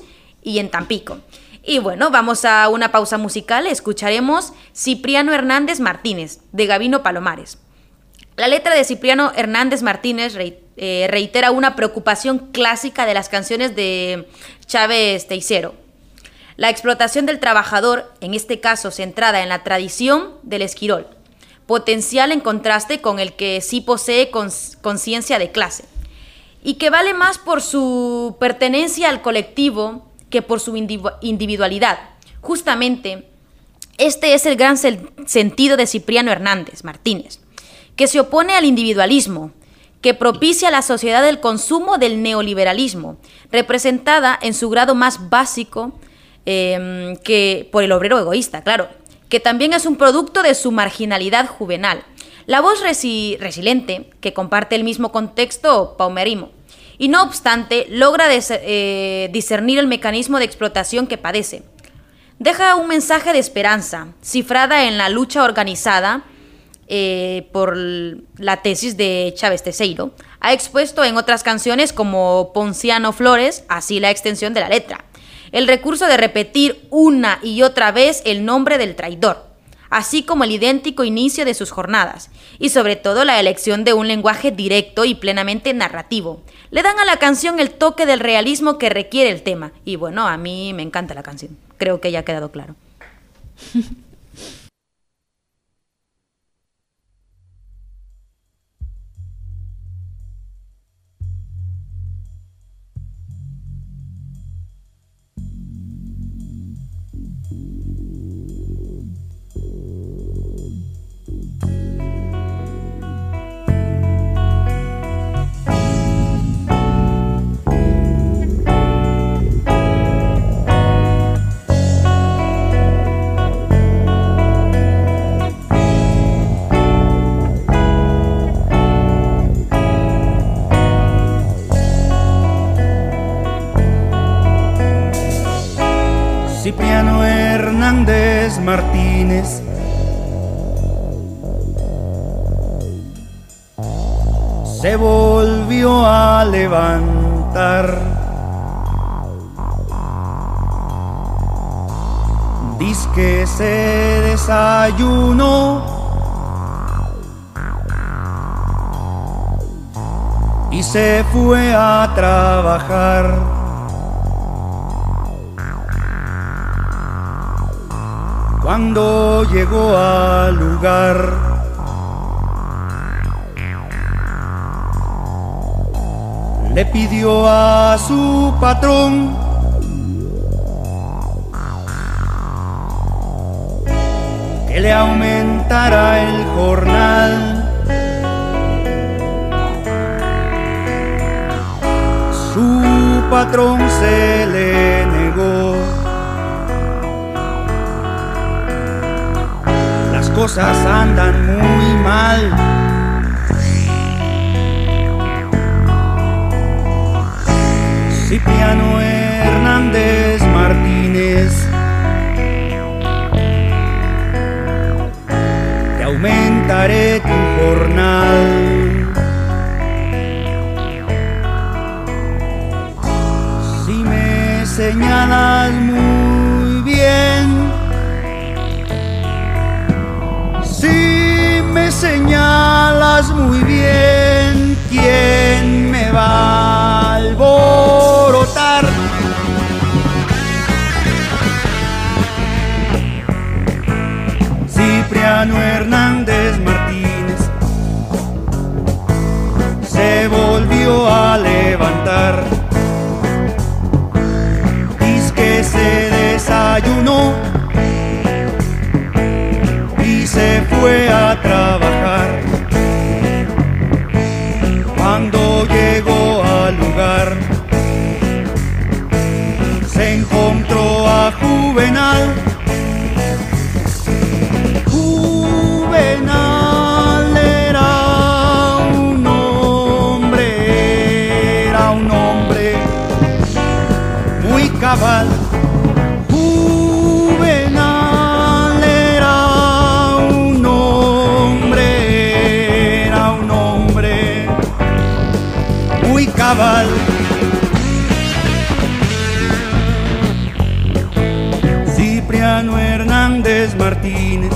y en Tampico. Y bueno, vamos a una pausa musical, escucharemos Cipriano Hernández Martínez, de Gabino Palomares. La letra de Cipriano Hernández Martínez eh, reitera una preocupación clásica de las canciones de Chávez Teycero. La explotación del trabajador, en este caso centrada en la tradición del esquirol, potencial en contraste con el que sí posee conciencia de clase, y que vale más por su pertenencia al colectivo que por su individualidad. Justamente, este es el gran sentido de Cipriano Hernández Martínez, que se opone al individualismo, que propicia la sociedad del consumo del neoliberalismo, representada en su grado más básico eh, que por el obrero egoísta, claro, que también es un producto de su marginalidad juvenal. La voz resi resiliente, que comparte el mismo contexto paumerimo, y no obstante logra eh, discernir el mecanismo de explotación que padece. Deja un mensaje de esperanza, cifrada en la lucha organizada eh, por la tesis de Chávez Teycero. Ha expuesto en otras canciones como Ponciano Flores, así la extensión de la letra. El recurso de repetir una y otra vez el nombre del traidor, así como el idéntico inicio de sus jornadas, y sobre todo la elección de un lenguaje directo y plenamente narrativo. Le dan a la canción el toque del realismo que requiere el tema, y bueno, a mí me encanta la canción, creo que ya ha quedado claro. Cipriano Hernández Martínez se volvió a levantar. Dizque se desayunó y se fue a trabajar. Cuando llegó al lugar, le pidió a su patrón que le aumentara el jornal. Su patrón se le negó. Las cosas andan muy mal. Cipriano Hernández Martínez, te aumentaré tu jornal. Si me señalas muy bien, si me señalas muy bien, ¿quién me va a alborotar? Cipriano Hernández Martínez se volvió a levantar. Dice que se desayunó y se fue a trabajar. Cuando llegó al lugar, se encontró a Juvenal. Juvenal era un hombre, era un hombre muy cabal. Juvenal era un hombre, era un hombre muy cabal. Cipriano Hernández Martínez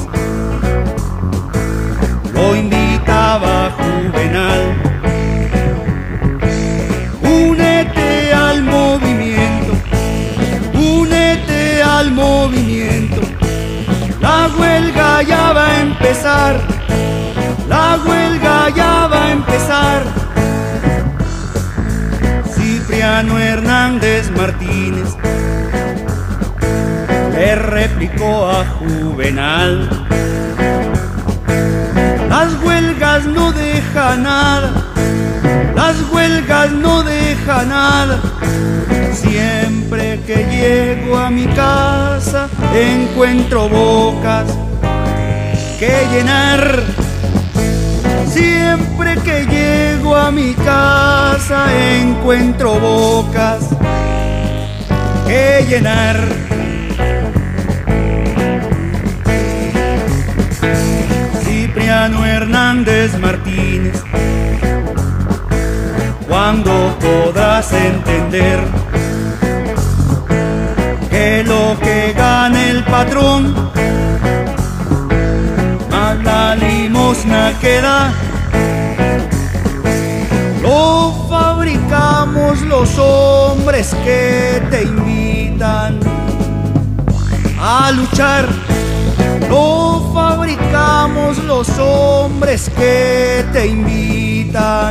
lo invitaba Juvenal. Únete al movimiento, únete al movimiento. La huelga ya va a empezar, la huelga ya va a empezar. Cipriano Hernández Martínez le replicó a Juvenal: las huelgas no dejan nada, las huelgas no dejan nada. Siempre que llego a mi casa encuentro bocas que llenar. Siempre que llego a mi casa encuentro bocas que llenar. Cipriano Hernández Martínez, ¿cuándo podrás entender que lo que gana el patrón más la limosna que da lo fabricamos los hombres que te invitan a luchar? Lo fabricamos los hombres que te invitan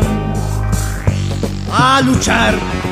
a luchar.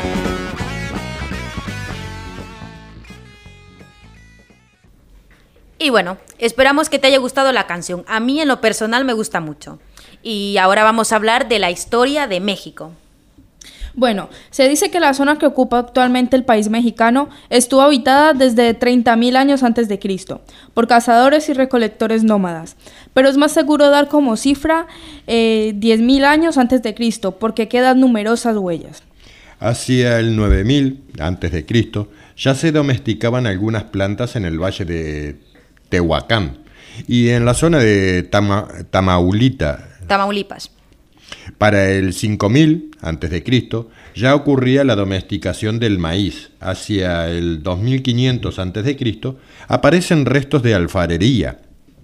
Y bueno, esperamos que te haya gustado la canción. A mí en lo personal me gusta mucho. Y ahora vamos a hablar de la historia de México. Bueno, se dice que la zona que ocupa actualmente el país mexicano estuvo habitada desde treinta mil años antes de Cristo por cazadores y recolectores nómadas, pero es más seguro dar como cifra eh, diez mil años antes de Cristo porque quedan numerosas huellas. Hacia el nueve mil antes de Cristo ya se domesticaban algunas plantas en el valle de Tehuacán y en la zona de Tama, Tamaulita, Tamaulipas. Para el cinco mil antes de Cristo ya ocurría la domesticación del maíz. Hacia el dos mil quinientos antes de Cristo aparecen restos de alfarería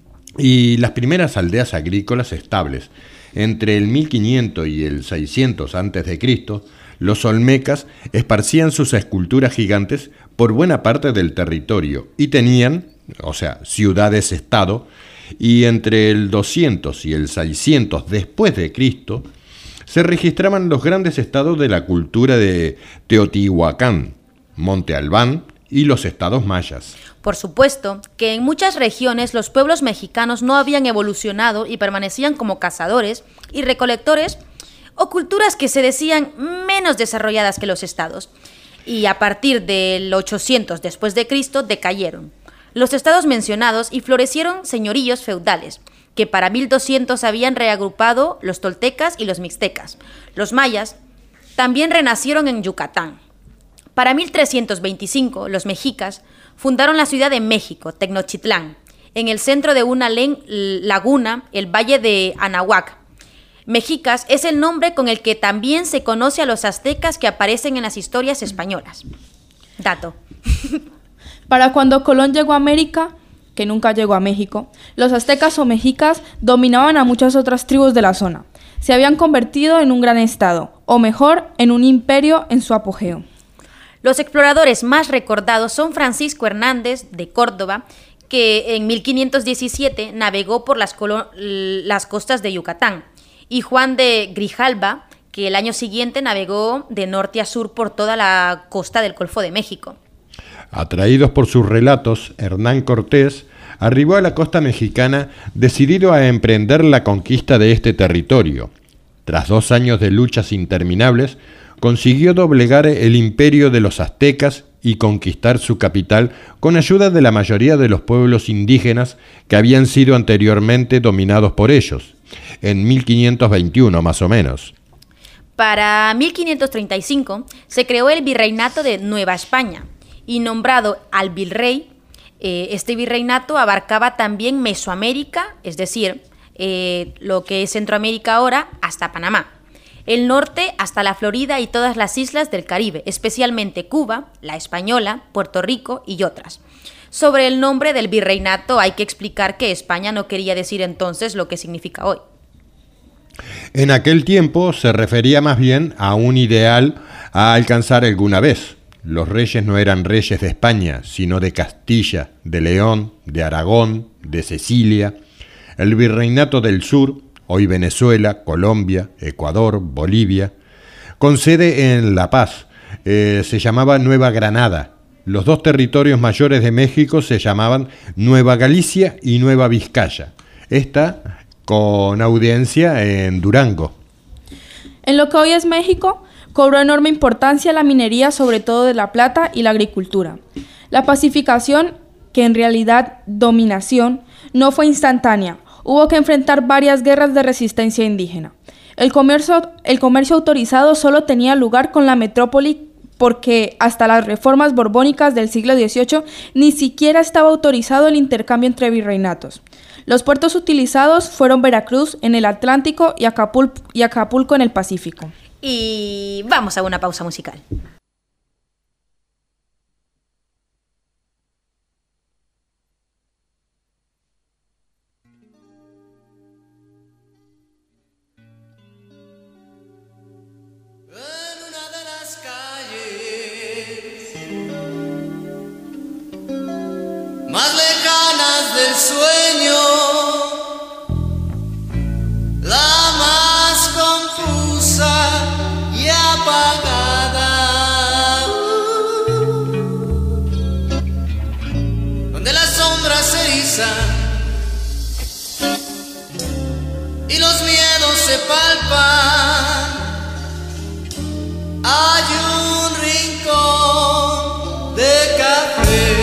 y las primeras aldeas agrícolas estables. Entre el mil quinientos y el seiscientos antes de Cristo, los olmecas esparcían sus esculturas gigantes por buena parte del territorio y tenían, o sea, ciudades-estado, y entre el doscientos y el seiscientos después de Cristo se registraban los grandes estados de la cultura de Teotihuacán, Monte Albán y los estados mayas. Por supuesto que en muchas regiones los pueblos mexicanos no habían evolucionado y permanecían como cazadores y recolectores o culturas que se decían menos desarrolladas que los estados. Y a partir del ochocientos después de Cristo decayeron los estados mencionados y florecieron señoríos feudales, que para mil doscientos habían reagrupado los toltecas y los mixtecas. Los mayas también renacieron en Yucatán. Para mil trescientos veinticinco, los mexicas fundaron la Ciudad de México, Tenochtitlán, en el centro de una laguna, el Valle de Anahuac. Mexicas es el nombre con el que también se conoce a los aztecas que aparecen en las historias españolas. Dato. Para cuando Colón llegó a América, que nunca llegó a México, los aztecas o mexicas dominaban a muchas otras tribus de la zona. Se habían convertido en un gran estado, o mejor, en un imperio en su apogeo. Los exploradores más recordados son Francisco Hernández de Córdoba, que en mil quinientos diecisiete navegó por las, las costas de Yucatán, y Juan de Grijalva, que el año siguiente navegó de norte a sur por toda la costa del Golfo de México. Atraídos por sus relatos, Hernán Cortés arribó a la costa mexicana decidido a emprender la conquista de este territorio. Tras dos años de luchas interminables, consiguió doblegar el imperio de los aztecas y conquistar su capital con ayuda de la mayoría de los pueblos indígenas que habían sido anteriormente dominados por ellos, en mil quinientos veintiuno más o menos. Para mil quinientos treinta y cinco se creó el Virreinato de Nueva España, y nombrado al virrey, eh, este virreinato abarcaba también Mesoamérica, es decir, eh, lo que es Centroamérica ahora, hasta Panamá, el norte hasta la Florida y todas las islas del Caribe, especialmente Cuba, La Española, Puerto Rico y otras. Sobre el nombre del virreinato hay que explicar que España no quería decir entonces lo que significa hoy. En aquel tiempo se refería más bien a un ideal a alcanzar alguna vez. Los reyes no eran reyes de España, sino de Castilla, de León, de Aragón, de Sicilia. El virreinato del sur, hoy Venezuela, Colombia, Ecuador, Bolivia, con sede en La Paz, eh, se llamaba Nueva Granada. Los dos territorios mayores de México se llamaban Nueva Galicia y Nueva Vizcaya. Esta con audiencia en Durango. En lo que hoy es México, cobró enorme importancia la minería, sobre todo de la plata, y la agricultura. La pacificación, que en realidad dominación, no fue instantánea. Hubo que enfrentar varias guerras de resistencia indígena. El comercio, el comercio autorizado solo tenía lugar con la metrópoli, porque hasta las reformas borbónicas del siglo dieciocho ni siquiera estaba autorizado el intercambio entre virreinatos. Los puertos utilizados fueron Veracruz en el Atlántico y Acapulco, y Acapulco en el Pacífico. Y vamos a una pausa musical. Más lejanas del sueño, la más confusa y apagada, donde las sombras se erizan y los miedos se palpan, hay un rincón de café.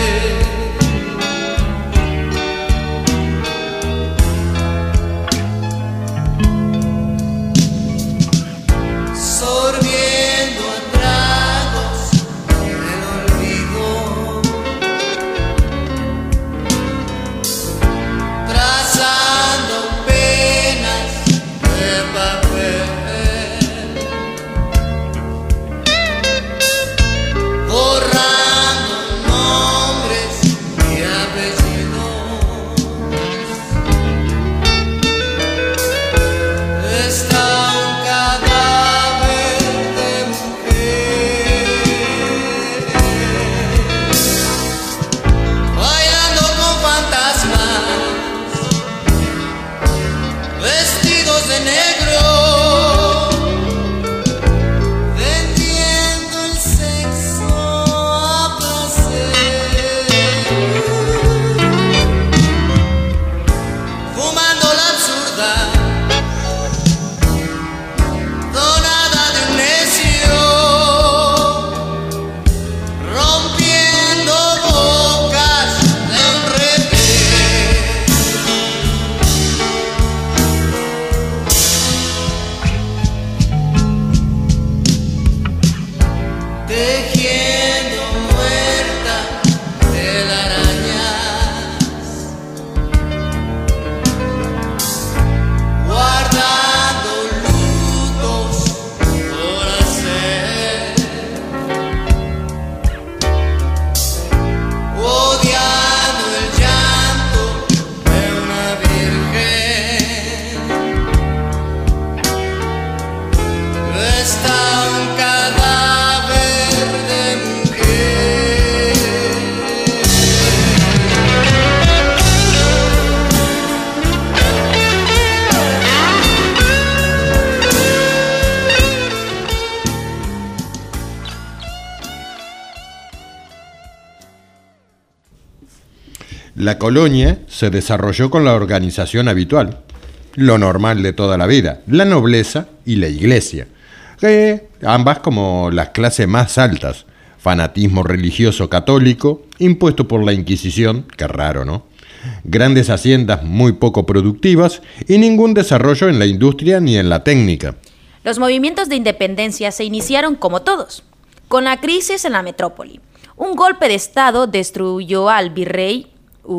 La colonia se desarrolló con la organización habitual, lo normal de toda la vida, la nobleza y la iglesia, que ambas como las clases más altas, fanatismo religioso católico, impuesto por la Inquisición, qué raro, ¿no? Grandes haciendas muy poco productivas y ningún desarrollo en la industria ni en la técnica. Los movimientos de independencia se iniciaron como todos, con la crisis en la metrópoli. Un golpe de estado destruyó al virrey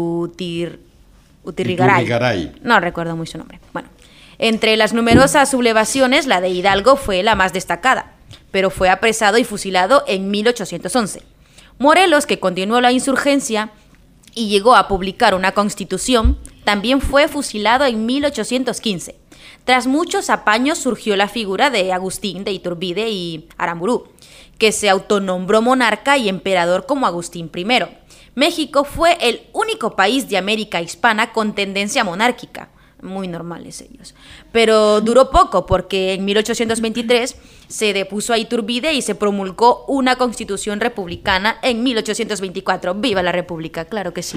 Utir, Utirrigaray. Utirrigaray. No recuerdo muy su nombre. Bueno, entre las numerosas sublevaciones, la de Hidalgo fue la más destacada, pero fue apresado y fusilado en mil ochocientos once. Morelos, que continuó la insurgencia, y llegó a publicar una constitución, también fue fusilado en mil ochocientos quince. Tras muchos apaños surgió la figura de Agustín de Iturbide y Aramburú, que se autonombró monarca y emperador como Agustín primero. México fue el único país de América hispana con tendencia monárquica. Muy normales ellos. Pero duró poco porque en mil ochocientos veintitrés se depuso a Iturbide y se promulgó una constitución republicana en mil ochocientos veinticuatro. ¡Viva la República! Claro que sí.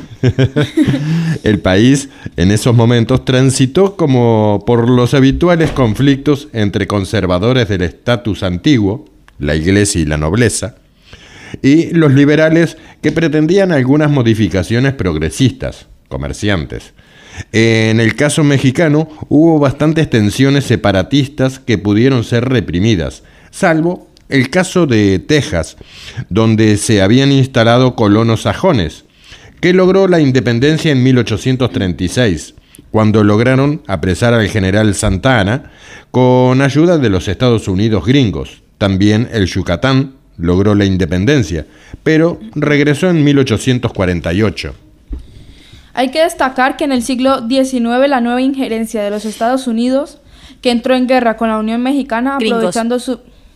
El país en esos momentos transitó como por los habituales conflictos entre conservadores del estatus antiguo, la iglesia y la nobleza, y los liberales que pretendían algunas modificaciones progresistas, comerciantes. En el caso mexicano hubo bastantes tensiones separatistas que pudieron ser reprimidas, salvo el caso de Texas, donde se habían instalado colonos sajones, que logró la independencia en mil ochocientos treinta y seis, cuando lograron apresar al general Santa Anna con ayuda de los Estados Unidos gringos. También el Yucatán logró la independencia, pero regresó en mil ochocientos cuarenta y ocho. Hay que destacar que en el siglo diecinueve la nueva injerencia de los Estados Unidos, que entró en guerra con la Unión Mexicana, Gringos. aprovechando su...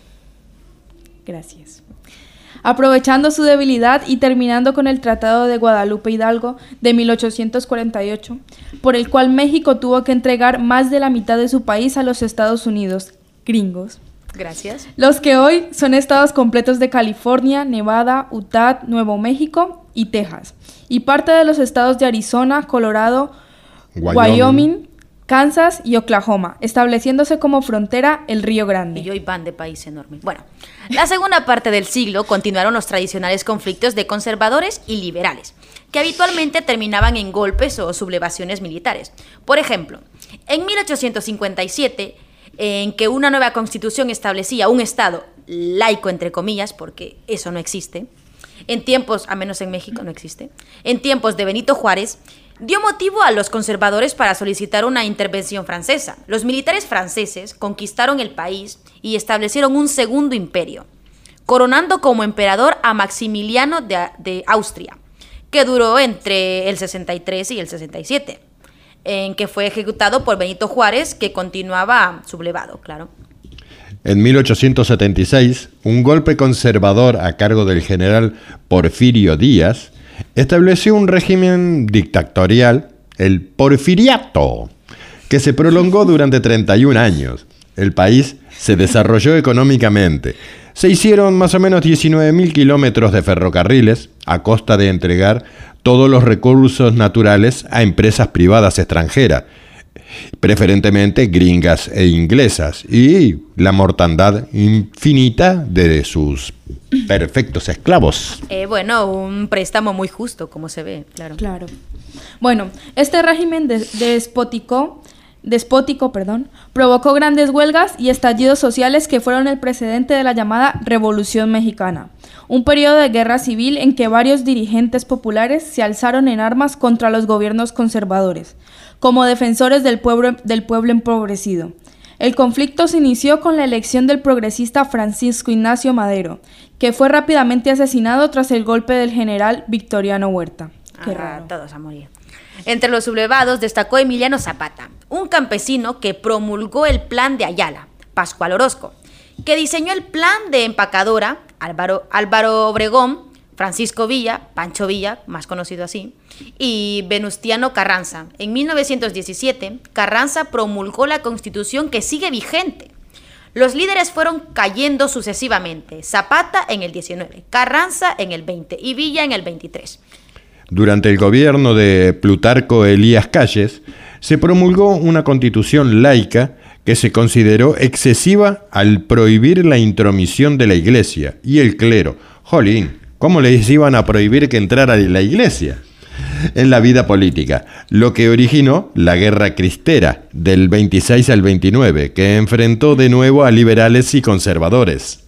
Gracias. Aprovechando su debilidad y terminando con el Tratado de Guadalupe Hidalgo de mil ochocientos cuarenta y ocho, por el cual México tuvo que entregar más de la mitad de su país a los Estados Unidos, gringos. Gracias. Los que hoy son estados completos de California, Nevada, Utah, Nuevo México y Texas, y parte de los estados de Arizona, Colorado, Wyoming, Wyoming Kansas y Oklahoma, estableciéndose como frontera el Río Grande. Y hoy van de país enorme. Bueno, la segunda parte del siglo continuaron los tradicionales conflictos de conservadores y liberales, que habitualmente terminaban en golpes o sublevaciones militares. Por ejemplo, en mil ochocientos cincuenta y siete, en que una nueva constitución establecía un estado laico, entre comillas, porque eso no existe, en tiempos, a menos en México no existe, en tiempos de Benito Juárez, dio motivo a los conservadores para solicitar una intervención francesa. Los militares franceses conquistaron el país y establecieron un segundo imperio, coronando como emperador a Maximiliano de, de Austria, que duró entre el sesenta y tres y el sesenta y siete, en que fue ejecutado por Benito Juárez, que continuaba sublevado, claro. En mil ochocientos setenta y seis, un golpe conservador a cargo del general Porfirio Díaz estableció un régimen dictatorial, el porfiriato, que se prolongó durante treinta y un años. El país se desarrolló económicamente. Se hicieron más o menos diecinueve mil kilómetros de ferrocarriles a costa de entregar todos los recursos naturales a empresas privadas extranjeras, preferentemente gringas e inglesas, y la mortandad infinita de sus perfectos esclavos. Eh, bueno, un préstamo muy justo, como se ve, claro. Claro. Bueno, este régimen de- despótico, despótico, perdón, provocó grandes huelgas y estallidos sociales que fueron el precedente de la llamada Revolución Mexicana, un periodo de guerra civil en que varios dirigentes populares se alzaron en armas contra los gobiernos conservadores, como defensores del pueblo, del pueblo empobrecido. El conflicto se inició con la elección del progresista Francisco Ignacio Madero, que fue rápidamente asesinado tras el golpe del general Victoriano Huerta. Qué Ah, raro. todos a morir. Entre los sublevados destacó Emiliano Zapata, un campesino que promulgó el plan de Ayala, Pascual Orozco, que diseñó el plan de empacadora, Álvaro, Álvaro Obregón, Francisco Villa, Pancho Villa, más conocido así, y Venustiano Carranza. En mil novecientos diecisiete, Carranza promulgó la Constitución que sigue vigente. Los líderes fueron cayendo sucesivamente, Zapata en el diecinueve, Carranza en el veinte y Villa en el veintitrés. Durante el gobierno de Plutarco Elías Calles, se promulgó una constitución laica que se consideró excesiva al prohibir la intromisión de la iglesia y el clero. Jolín, ¿cómo les iban a prohibir que entrara la iglesia en la vida política? Lo que originó la Guerra Cristera del veintiséis al veintinueve, que enfrentó de nuevo a liberales y conservadores.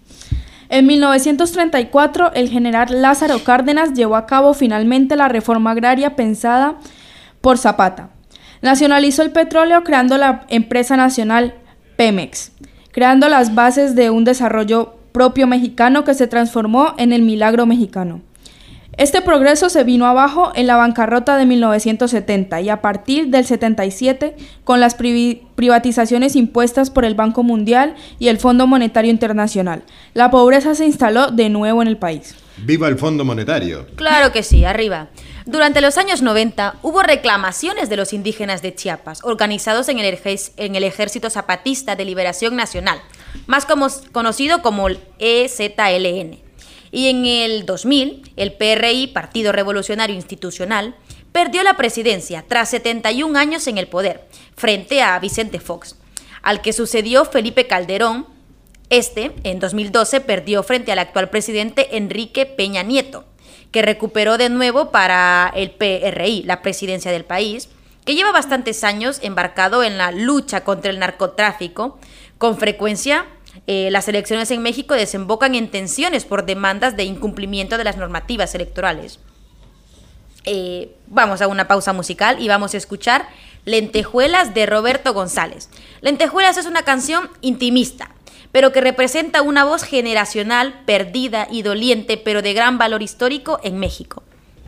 En mil novecientos treinta y cuatro, el general Lázaro Cárdenas llevó a cabo finalmente la reforma agraria pensada por Zapata. Nacionalizó el petróleo creando la empresa nacional Pemex, creando las bases de un desarrollo propio mexicano que se transformó en el milagro mexicano. Este progreso se vino abajo en la bancarrota de mil novecientos setenta y a partir del setenta y siete con las privi- privatizaciones impuestas por el Banco Mundial y el Fondo Monetario Internacional. La pobreza se instaló de nuevo en el país. ¡Viva el Fondo Monetario! Claro que sí, arriba. Durante los años noventa hubo reclamaciones de los indígenas de Chiapas, organizados en el, ejé- en el Ejército Zapatista de Liberación Nacional, más como- conocido como el E Z L N. Y en el dos mil, el P R I, Partido Revolucionario Institucional, perdió la presidencia tras setenta y un años en el poder, frente a Vicente Fox, al que sucedió Felipe Calderón. Este, en dos mil doce, perdió frente al actual presidente Enrique Peña Nieto, que recuperó de nuevo para el P R I la presidencia del país, que lleva bastantes años embarcado en la lucha contra el narcotráfico. Con frecuencia, eh, las elecciones en México desembocan en tensiones por demandas de incumplimiento de las normativas electorales. Eh, vamos a una pausa musical y vamos a escuchar Lentejuelas de Roberto González. Lentejuelas es una canción intimista, pero que representa una voz generacional perdida y doliente, pero de gran valor histórico en México.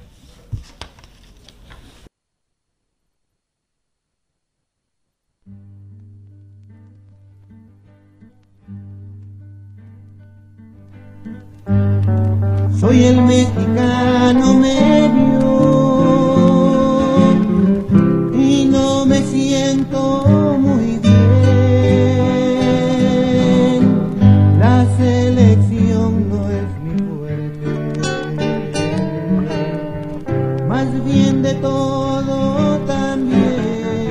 Soy el mexicano medio y no me siento muy bien. La selección no es mi fuerte, más bien de todo también.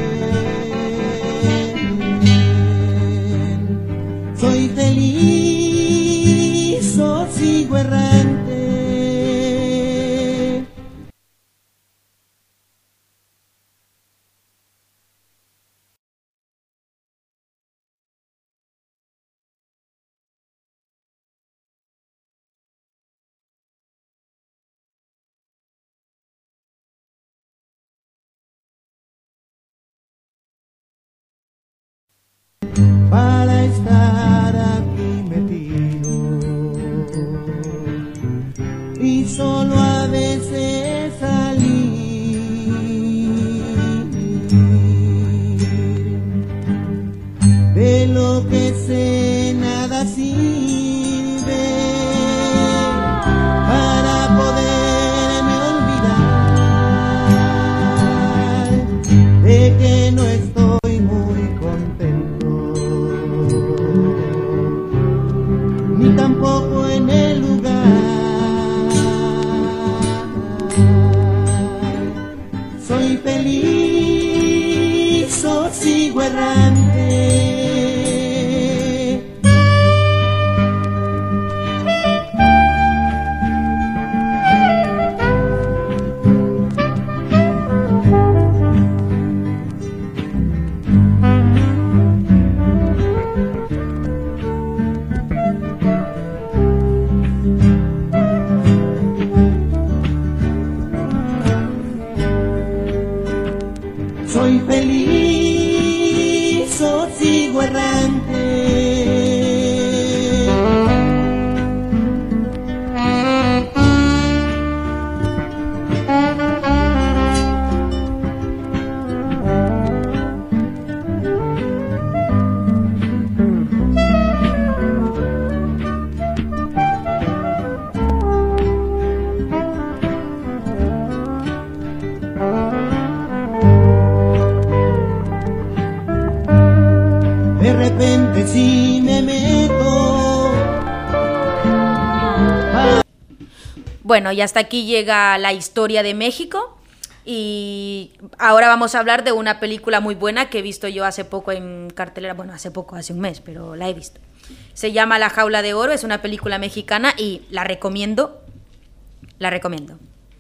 Soy feliz o sigo errante. Para estar aquí metido y solo a veces salir de lo que sé nada sirve para poderme olvidar de que no estoy muy contento, ni tampoco en el lugar. Soy feliz o sigo errante. Soy feliz o sigo errante. De repente si me meto. Bueno, y hasta aquí llega la historia de México. Y ahora vamos a hablar de una película muy buena que he visto yo hace poco en cartelera. Bueno, hace poco, hace un mes, pero la he visto. Se llama La Jaula de Oro, es una película mexicana y la recomiendo. La recomiendo.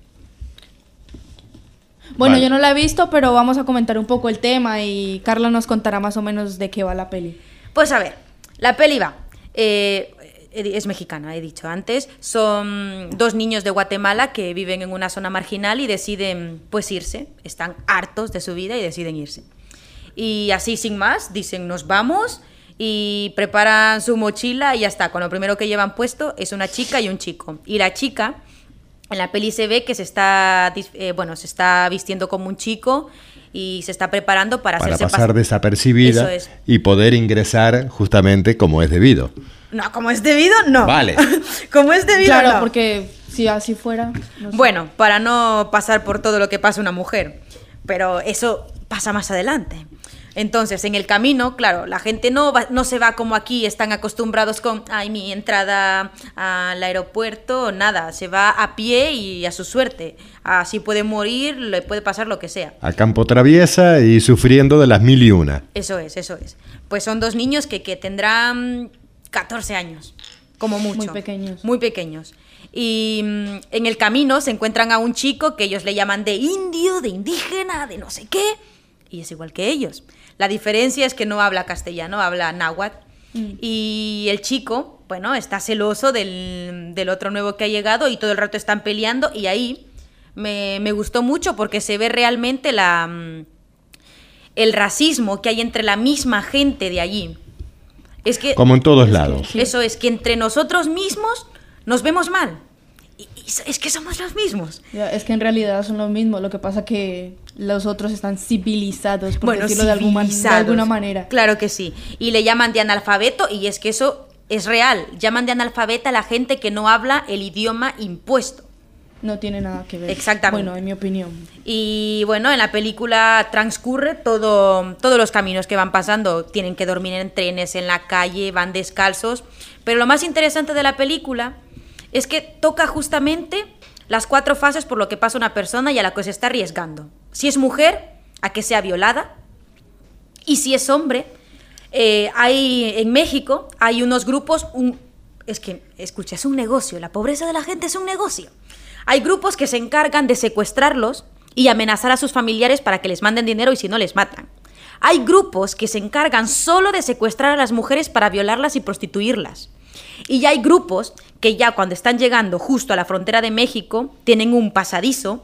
Bueno, Vale. yo no la he visto, pero vamos a comentar un poco el tema y Carla nos contará más o menos de qué va la peli. Pues a ver, la peli va. Eh, es mexicana, he dicho antes. Son dos niños de Guatemala que viven en una zona marginal y deciden, pues, irse. Están hartos de su vida y deciden irse. Y así, sin más, dicen, nos vamos, y preparan su mochila y ya está. Con lo primero que llevan puesto es una chica y un chico. Y la chica En la peli se ve que se está, eh, bueno, se está vistiendo como un chico y se está preparando para, para hacerse pasar pas- desapercibida Eso es. y poder ingresar justamente como es debido. No, como es debido, no. Vale. Como es debido, Claro, no. porque si así fuera... no sé. Bueno, para no pasar por todo lo que pasa una mujer. Pero eso pasa más adelante. Entonces, en el camino, claro, la gente no, va, no se va como aquí, están acostumbrados con, ay, mi entrada al aeropuerto, nada, se va a pie y a su suerte. Así puede morir, le puede pasar lo que sea. A campo traviesa y sufriendo de las mil y una. Eso es, eso es. Pues son dos niños que, que tendrán catorce años, como mucho. Muy pequeños. Muy pequeños. Y mm, en el camino se encuentran a un chico que ellos le llaman de indio, de indígena, de no sé qué, y es igual que ellos. La diferencia es que no habla castellano, habla náhuatl. Mm. Y el chico, bueno, está celoso del, del otro nuevo que ha llegado y todo el rato están peleando. Y ahí me, me gustó mucho porque se ve realmente la, el racismo que hay entre la misma gente de allí. Es que, Como en todos es lados. que- eso es, que entre nosotros mismos nos vemos mal. Y, y es que somos los mismos. Ya, es que en realidad son lo mismo, lo que pasa que los otros están civilizados, por Bueno, decirlo de alguna, de civilizados. alguna manera. Claro que sí. Y le llaman de analfabeto y es que eso es real. Llaman de analfabeta a la gente que no habla el idioma impuesto. No tiene nada que ver. Exactamente. Bueno, en mi opinión. Y bueno, en la película transcurre todo, todos los caminos que van pasando. Tienen que dormir en trenes, en la calle, van descalzos. Pero lo más interesante de la película es que toca justamente las cuatro fases por lo que pasa una persona y a la que se está arriesgando. Si es mujer, a que sea violada. Y si es hombre, eh, hay en México hay unos grupos, un, es que, escucha, es un negocio, la pobreza de la gente es un negocio. Hay grupos que se encargan de secuestrarlos y amenazar a sus familiares para que les manden dinero y si no les matan. Hay grupos que se encargan solo de secuestrar a las mujeres para violarlas y prostituirlas. Y ya hay grupos que ya cuando están llegando justo a la frontera de México tienen un pasadizo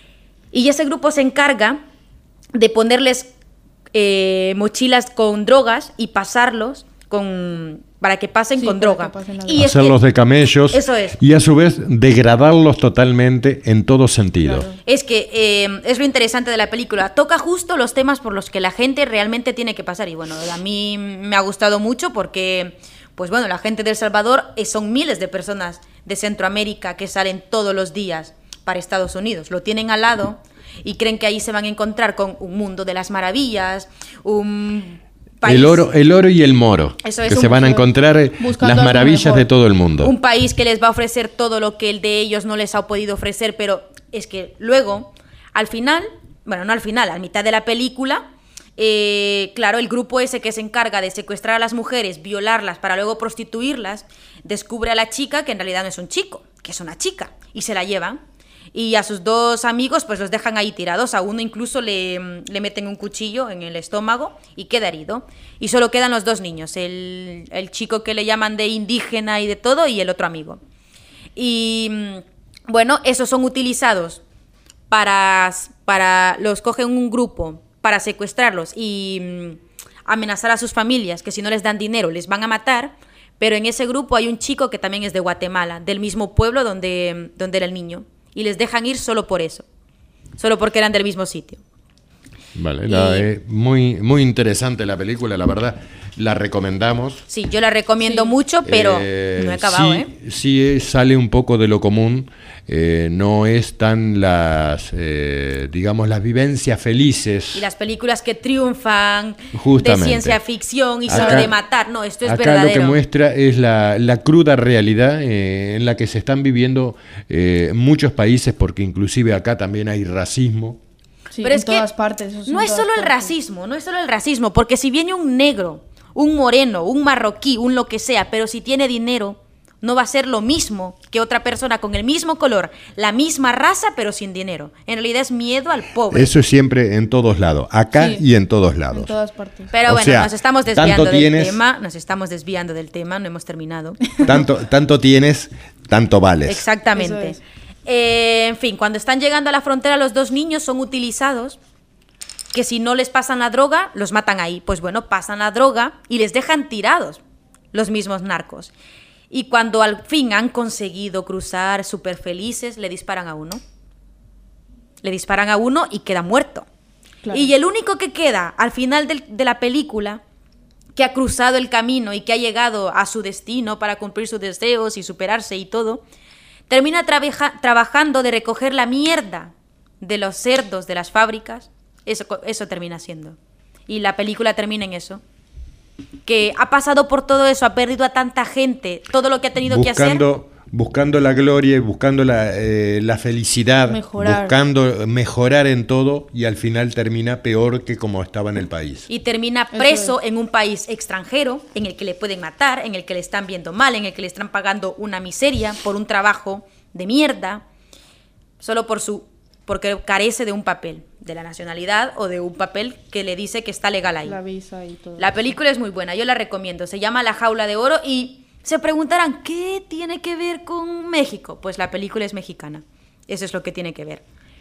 y ese grupo se encarga de ponerles eh, mochilas con drogas y pasarlos con, para que pasen Sí, con para droga. que pasen la Y es que- Hacerlos de camellos Eso es. y a su vez degradarlos totalmente en todo sentido. Es que eh, es lo interesante de la película. Toca justo los temas por los que la gente realmente tiene que pasar. Y bueno, a mí me ha gustado mucho porque, pues bueno, la gente de El Salvador eh, son miles de personas de Centroamérica que salen todos los días para Estados Unidos. Lo tienen al lado y creen que ahí se van a encontrar con un mundo de las maravillas, un país... El oro, el oro y el moro, Eso es, que un- se van a encontrar eh, buscando las algo maravillas mejor. de todo el mundo. Un país que les va a ofrecer todo lo que el de ellos no les ha podido ofrecer, pero es que luego, al final, bueno, no al final, a mitad de la película, eh, claro, el grupo ese que se encarga de secuestrar a las mujeres, violarlas para luego prostituirlas, descubre a la chica que en realidad no es un chico, que es una chica, y se la llevan. Y a sus dos amigos pues los dejan ahí tirados, a uno incluso le, le meten un cuchillo en el estómago y queda herido. Y solo quedan los dos niños, el, el chico que le llaman de indígena y de todo y el otro amigo. Y mm, bueno, esos son utilizados para, para los cogen un grupo para secuestrarlos y mm, amenazar a sus familias, que si no les dan dinero les van a matar. Pero en ese grupo hay un chico que también es de Guatemala, del mismo pueblo donde, donde era el niño. Y les dejan ir solo por eso, solo porque eran del mismo sitio. Vale, la- eh, muy, muy interesante la película, la verdad. La recomendamos. Sí, yo la recomiendo mucho, pero Eh, no he acabado, sí, ¿eh? sí eh, sale un poco de lo común. eh, no es tan las, eh, digamos, las vivencias felices. Y las películas que triunfan Justamente. de ciencia ficción y Acá- solo de matar, no, esto es Acá verdadero. lo que muestra es la, la cruda realidad eh, en la que se están viviendo eh, muchos países, porque inclusive acá también hay racismo. Sí, Pero en es que todas partes. eso No en es todas solo el partes. racismo, no es solo el racismo, porque si viene un negro, un moreno, un marroquí, un lo que sea, pero si tiene dinero, no va a ser lo mismo que otra persona con el mismo color, la misma raza, pero sin dinero. En realidad es miedo al pobre. Eso es siempre en todos lados, acá Sí. y en todos lados. En todas partes. Pero O bueno, sea, nos estamos tanto desviando del tienes- tema, nos estamos desviando del tema, no hemos terminado. Tanto, tanto tienes, tanto vales. Exactamente. Eso es. Eh, en fin, cuando están llegando a la frontera, los dos niños son utilizados, que si no les pasan la droga, los matan ahí. Pues bueno, pasan la droga y les dejan tirados los mismos narcos. Y cuando al fin han conseguido cruzar súper felices, le disparan a uno. Le disparan a uno y queda muerto. Claro. Y el único que queda al final del, de la película, que ha cruzado el camino y que ha llegado a su destino para cumplir sus deseos y superarse y todo, termina trabaja, trabajando de recoger la mierda de los cerdos de las fábricas. Eso, eso termina siendo. Y la película termina en eso. Que ha pasado por todo eso, ha perdido a tanta gente, todo lo que ha tenido buscando, que hacer. Buscando la gloria y buscando la, eh, la felicidad, mejorar. buscando mejorar en todo, y al final termina peor que como estaba en el país. Y termina preso en un país extranjero, en el que le pueden matar, en el que le están viendo mal, en el que le están pagando una miseria por un trabajo de mierda, solo por su porque carece de un papel, de la nacionalidad o de un papel que le dice que está legal ahí. La visa y todo. La película es muy buena, yo la recomiendo. Se llama La Jaula de Oro y se preguntarán, ¿qué tiene que ver con México? Pues la película es mexicana. Eso es lo que tiene que ver.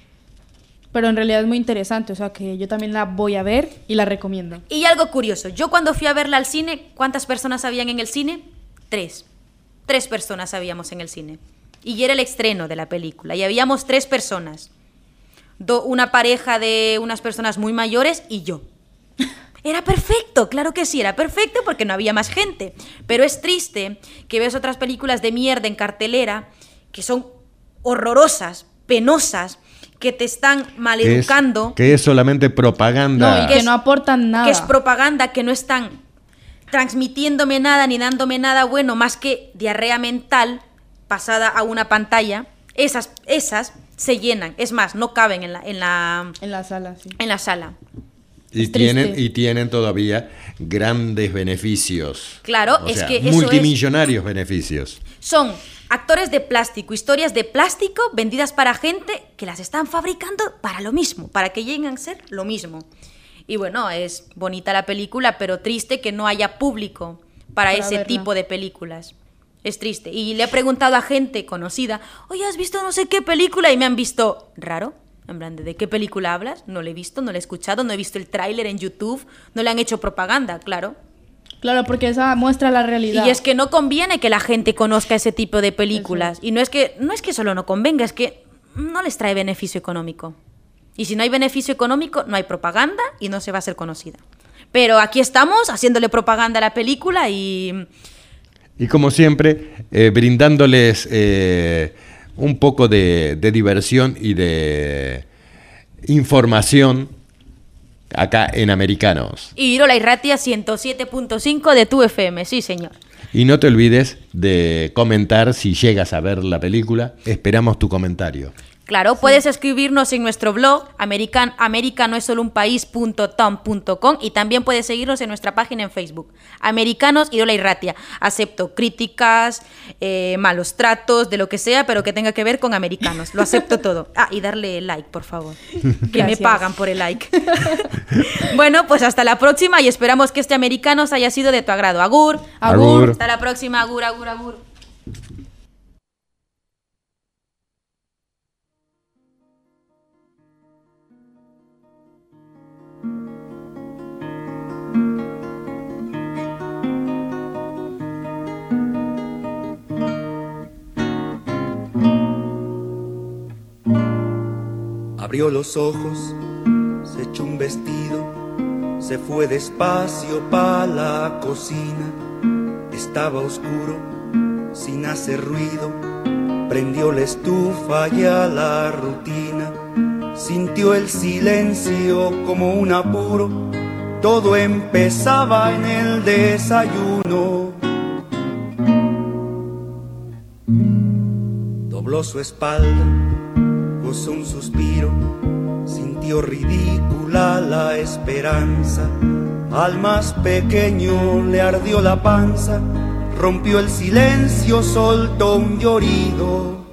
Pero en realidad es muy interesante, o sea que yo también la voy a ver y la recomiendo. Y algo curioso, yo cuando fui a verla al cine, ¿cuántas personas habían en el cine? Tres. Tres personas habíamos en el cine. Y era el estreno de la película y habíamos tres personas. Do, una pareja de unas personas muy mayores y yo. Era perfecto, claro que sí, era perfecto porque no había más gente. Pero es triste que ves otras películas de mierda en cartelera que son horrorosas, penosas, que te están maleducando. Que es, que es solamente propaganda. No, y que no aportan nada. Que es propaganda, que no están transmitiéndome nada ni dándome nada bueno más que diarrea mental pasada a una pantalla. Esas, esas se llenan, es más, no caben en la, en la, en la sala, sí. En la sala. Y tienen, y tienen todavía grandes beneficios. Claro, o es sea, que eso multimillonarios es, beneficios. Son actores de plástico, historias de plástico vendidas para gente que las están fabricando para lo mismo, para que lleguen a ser lo mismo. Y bueno, es bonita la película, pero triste que no haya público para, para ese verla. tipo de películas. Es triste. Y le he preguntado a gente conocida, oye, ¿has visto no sé qué película? Y me han visto raro. En plan, ¿de qué película hablas? No la he visto, no la he escuchado, no he visto el tráiler en YouTube, no le han hecho propaganda, claro. Claro, porque esa muestra la realidad. Y es que no conviene que la gente conozca ese tipo de películas. Eso. Y no es que no es que solo no convenga, es que no les trae beneficio económico. Y si no hay beneficio económico, no hay propaganda y no se va a ser conocida. Pero aquí estamos haciéndole propaganda a la película y... Y como siempre, eh, brindándoles eh, un poco de, de diversión y de información acá en Americanos. Y Irola Irratia ciento siete punto cinco de tu F M, sí señor. Y no te olvides de comentar si llegas a ver la película. Esperamos tu comentario. Claro, sí. Puedes escribirnos en nuestro blog american, americanoesolunpaís.tom punto com y también puedes seguirnos en nuestra página en Facebook, Americanos Irola Irratia. Acepto críticas, eh, malos tratos, de lo que sea, pero que tenga que ver con americanos. Lo acepto todo. Ah, y darle like, por favor. Que Gracias. Me pagan por el like. Bueno, pues hasta la próxima y esperamos que este Americanos haya sido de tu agrado. Agur. Agur. Agur. Hasta la próxima. Agur, agur, agur. Abrió los ojos, se echó un vestido, se fue despacio pa' la cocina. Estaba oscuro, sin hacer ruido, prendió la estufa y a la rutina. Sintió el silencio como un apuro, todo empezaba en el desayuno. Dobló su espalda, gozó un suspiro, sintió ridícula la esperanza. Al más pequeño le ardió la panza, rompió el silencio, soltó un llorido.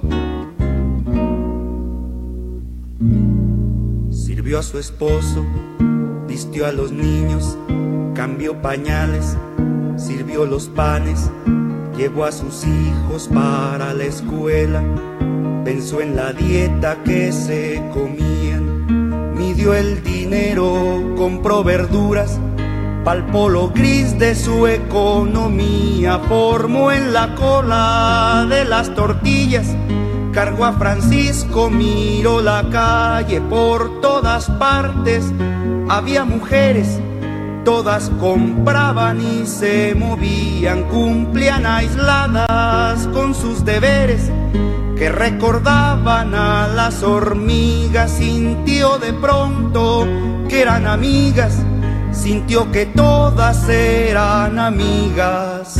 Sirvió a su esposo, vistió a los niños, cambió pañales, sirvió los panes, llevó a sus hijos para la escuela. Pensó en la dieta que se comían, midió el dinero, compró verduras, palpó lo gris de su economía, formó en la cola de las tortillas, cargó a Francisco, miró la calle, por todas partes había mujeres, todas compraban y se movían, cumplían aisladas con sus deberes, que recordaban a las hormigas. Sintió de pronto que eran amigas, sintió que todas eran amigas.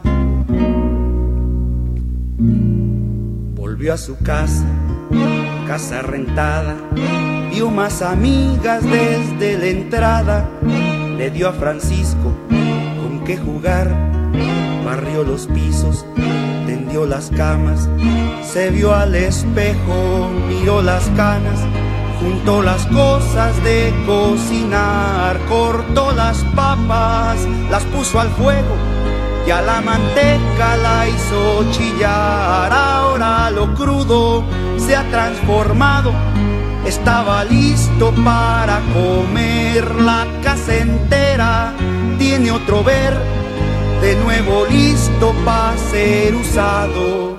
Volvió a su casa, casa rentada, vio más amigas desde la entrada, le dio a Francisco con qué jugar, barrió los pisos, tendió las camas, se vio al espejo, miró las canas, juntó las cosas de cocinar, cortó las papas, las puso al fuego, y a la manteca la hizo chillar. Ahora lo crudo se ha transformado, estaba listo para comer. La casa entera tiene otro ver, de nuevo listo para ser usado.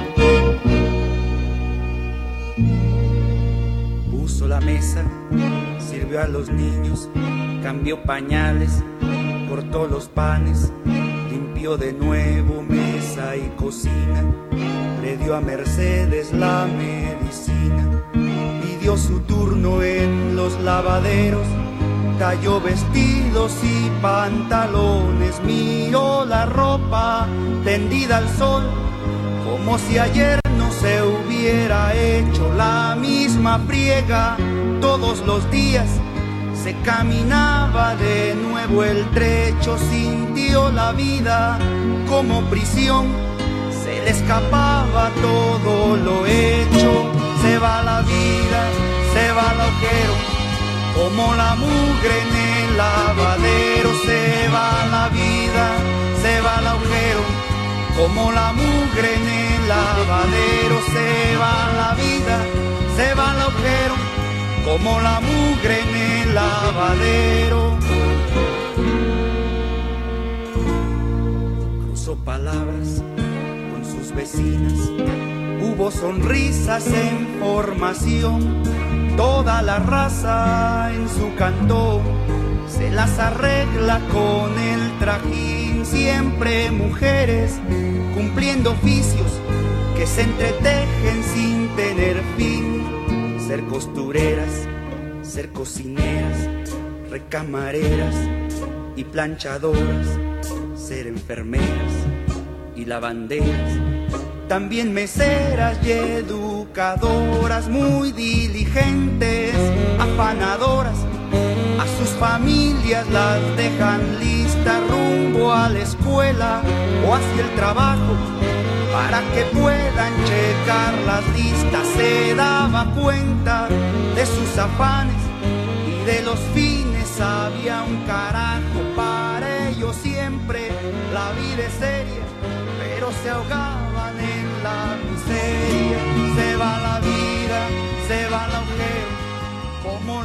Puso la mesa, sirvió a los niños, cambió pañales, cortó los panes, limpió de nuevo mesa y cocina, le dio a Mercedes la medicina, pidió su turno en los lavaderos, talló vestidos y pantalones, miró la ropa tendida al sol, como si ayer no se hubiera hecho la misma friega todos los días. Se caminaba de nuevo el trecho, sintió la vida como prisión, se le escapaba todo lo hecho. Se va la vida, se va el agujero, como la mugre en el lavadero. Se va la vida, se va el agujero, como la mugre en el lavadero. Se va la vida, se va el agujero, como la mugre en el lavadero. Cruzó palabras con sus vecinas, hubo sonrisas en formación, toda la raza en su cantón se las arregla con el trajín. Siempre mujeres cumpliendo oficios que se entretejen sin tener fin. Ser costureras, ser cocineras, recamareras y planchadoras, ser enfermeras y lavanderas, también meseras y educadoras, muy diligentes, afanadoras, a sus familias las dejan listas rumbo a la escuela o hacia el trabajo, para que puedan checar las listas. Se daba cuenta de sus afanes y de los fines había un carajo. Para ellos siempre la vida es seria, pero se ahogaban en la miseria. Se va la vida, se va el agujero, como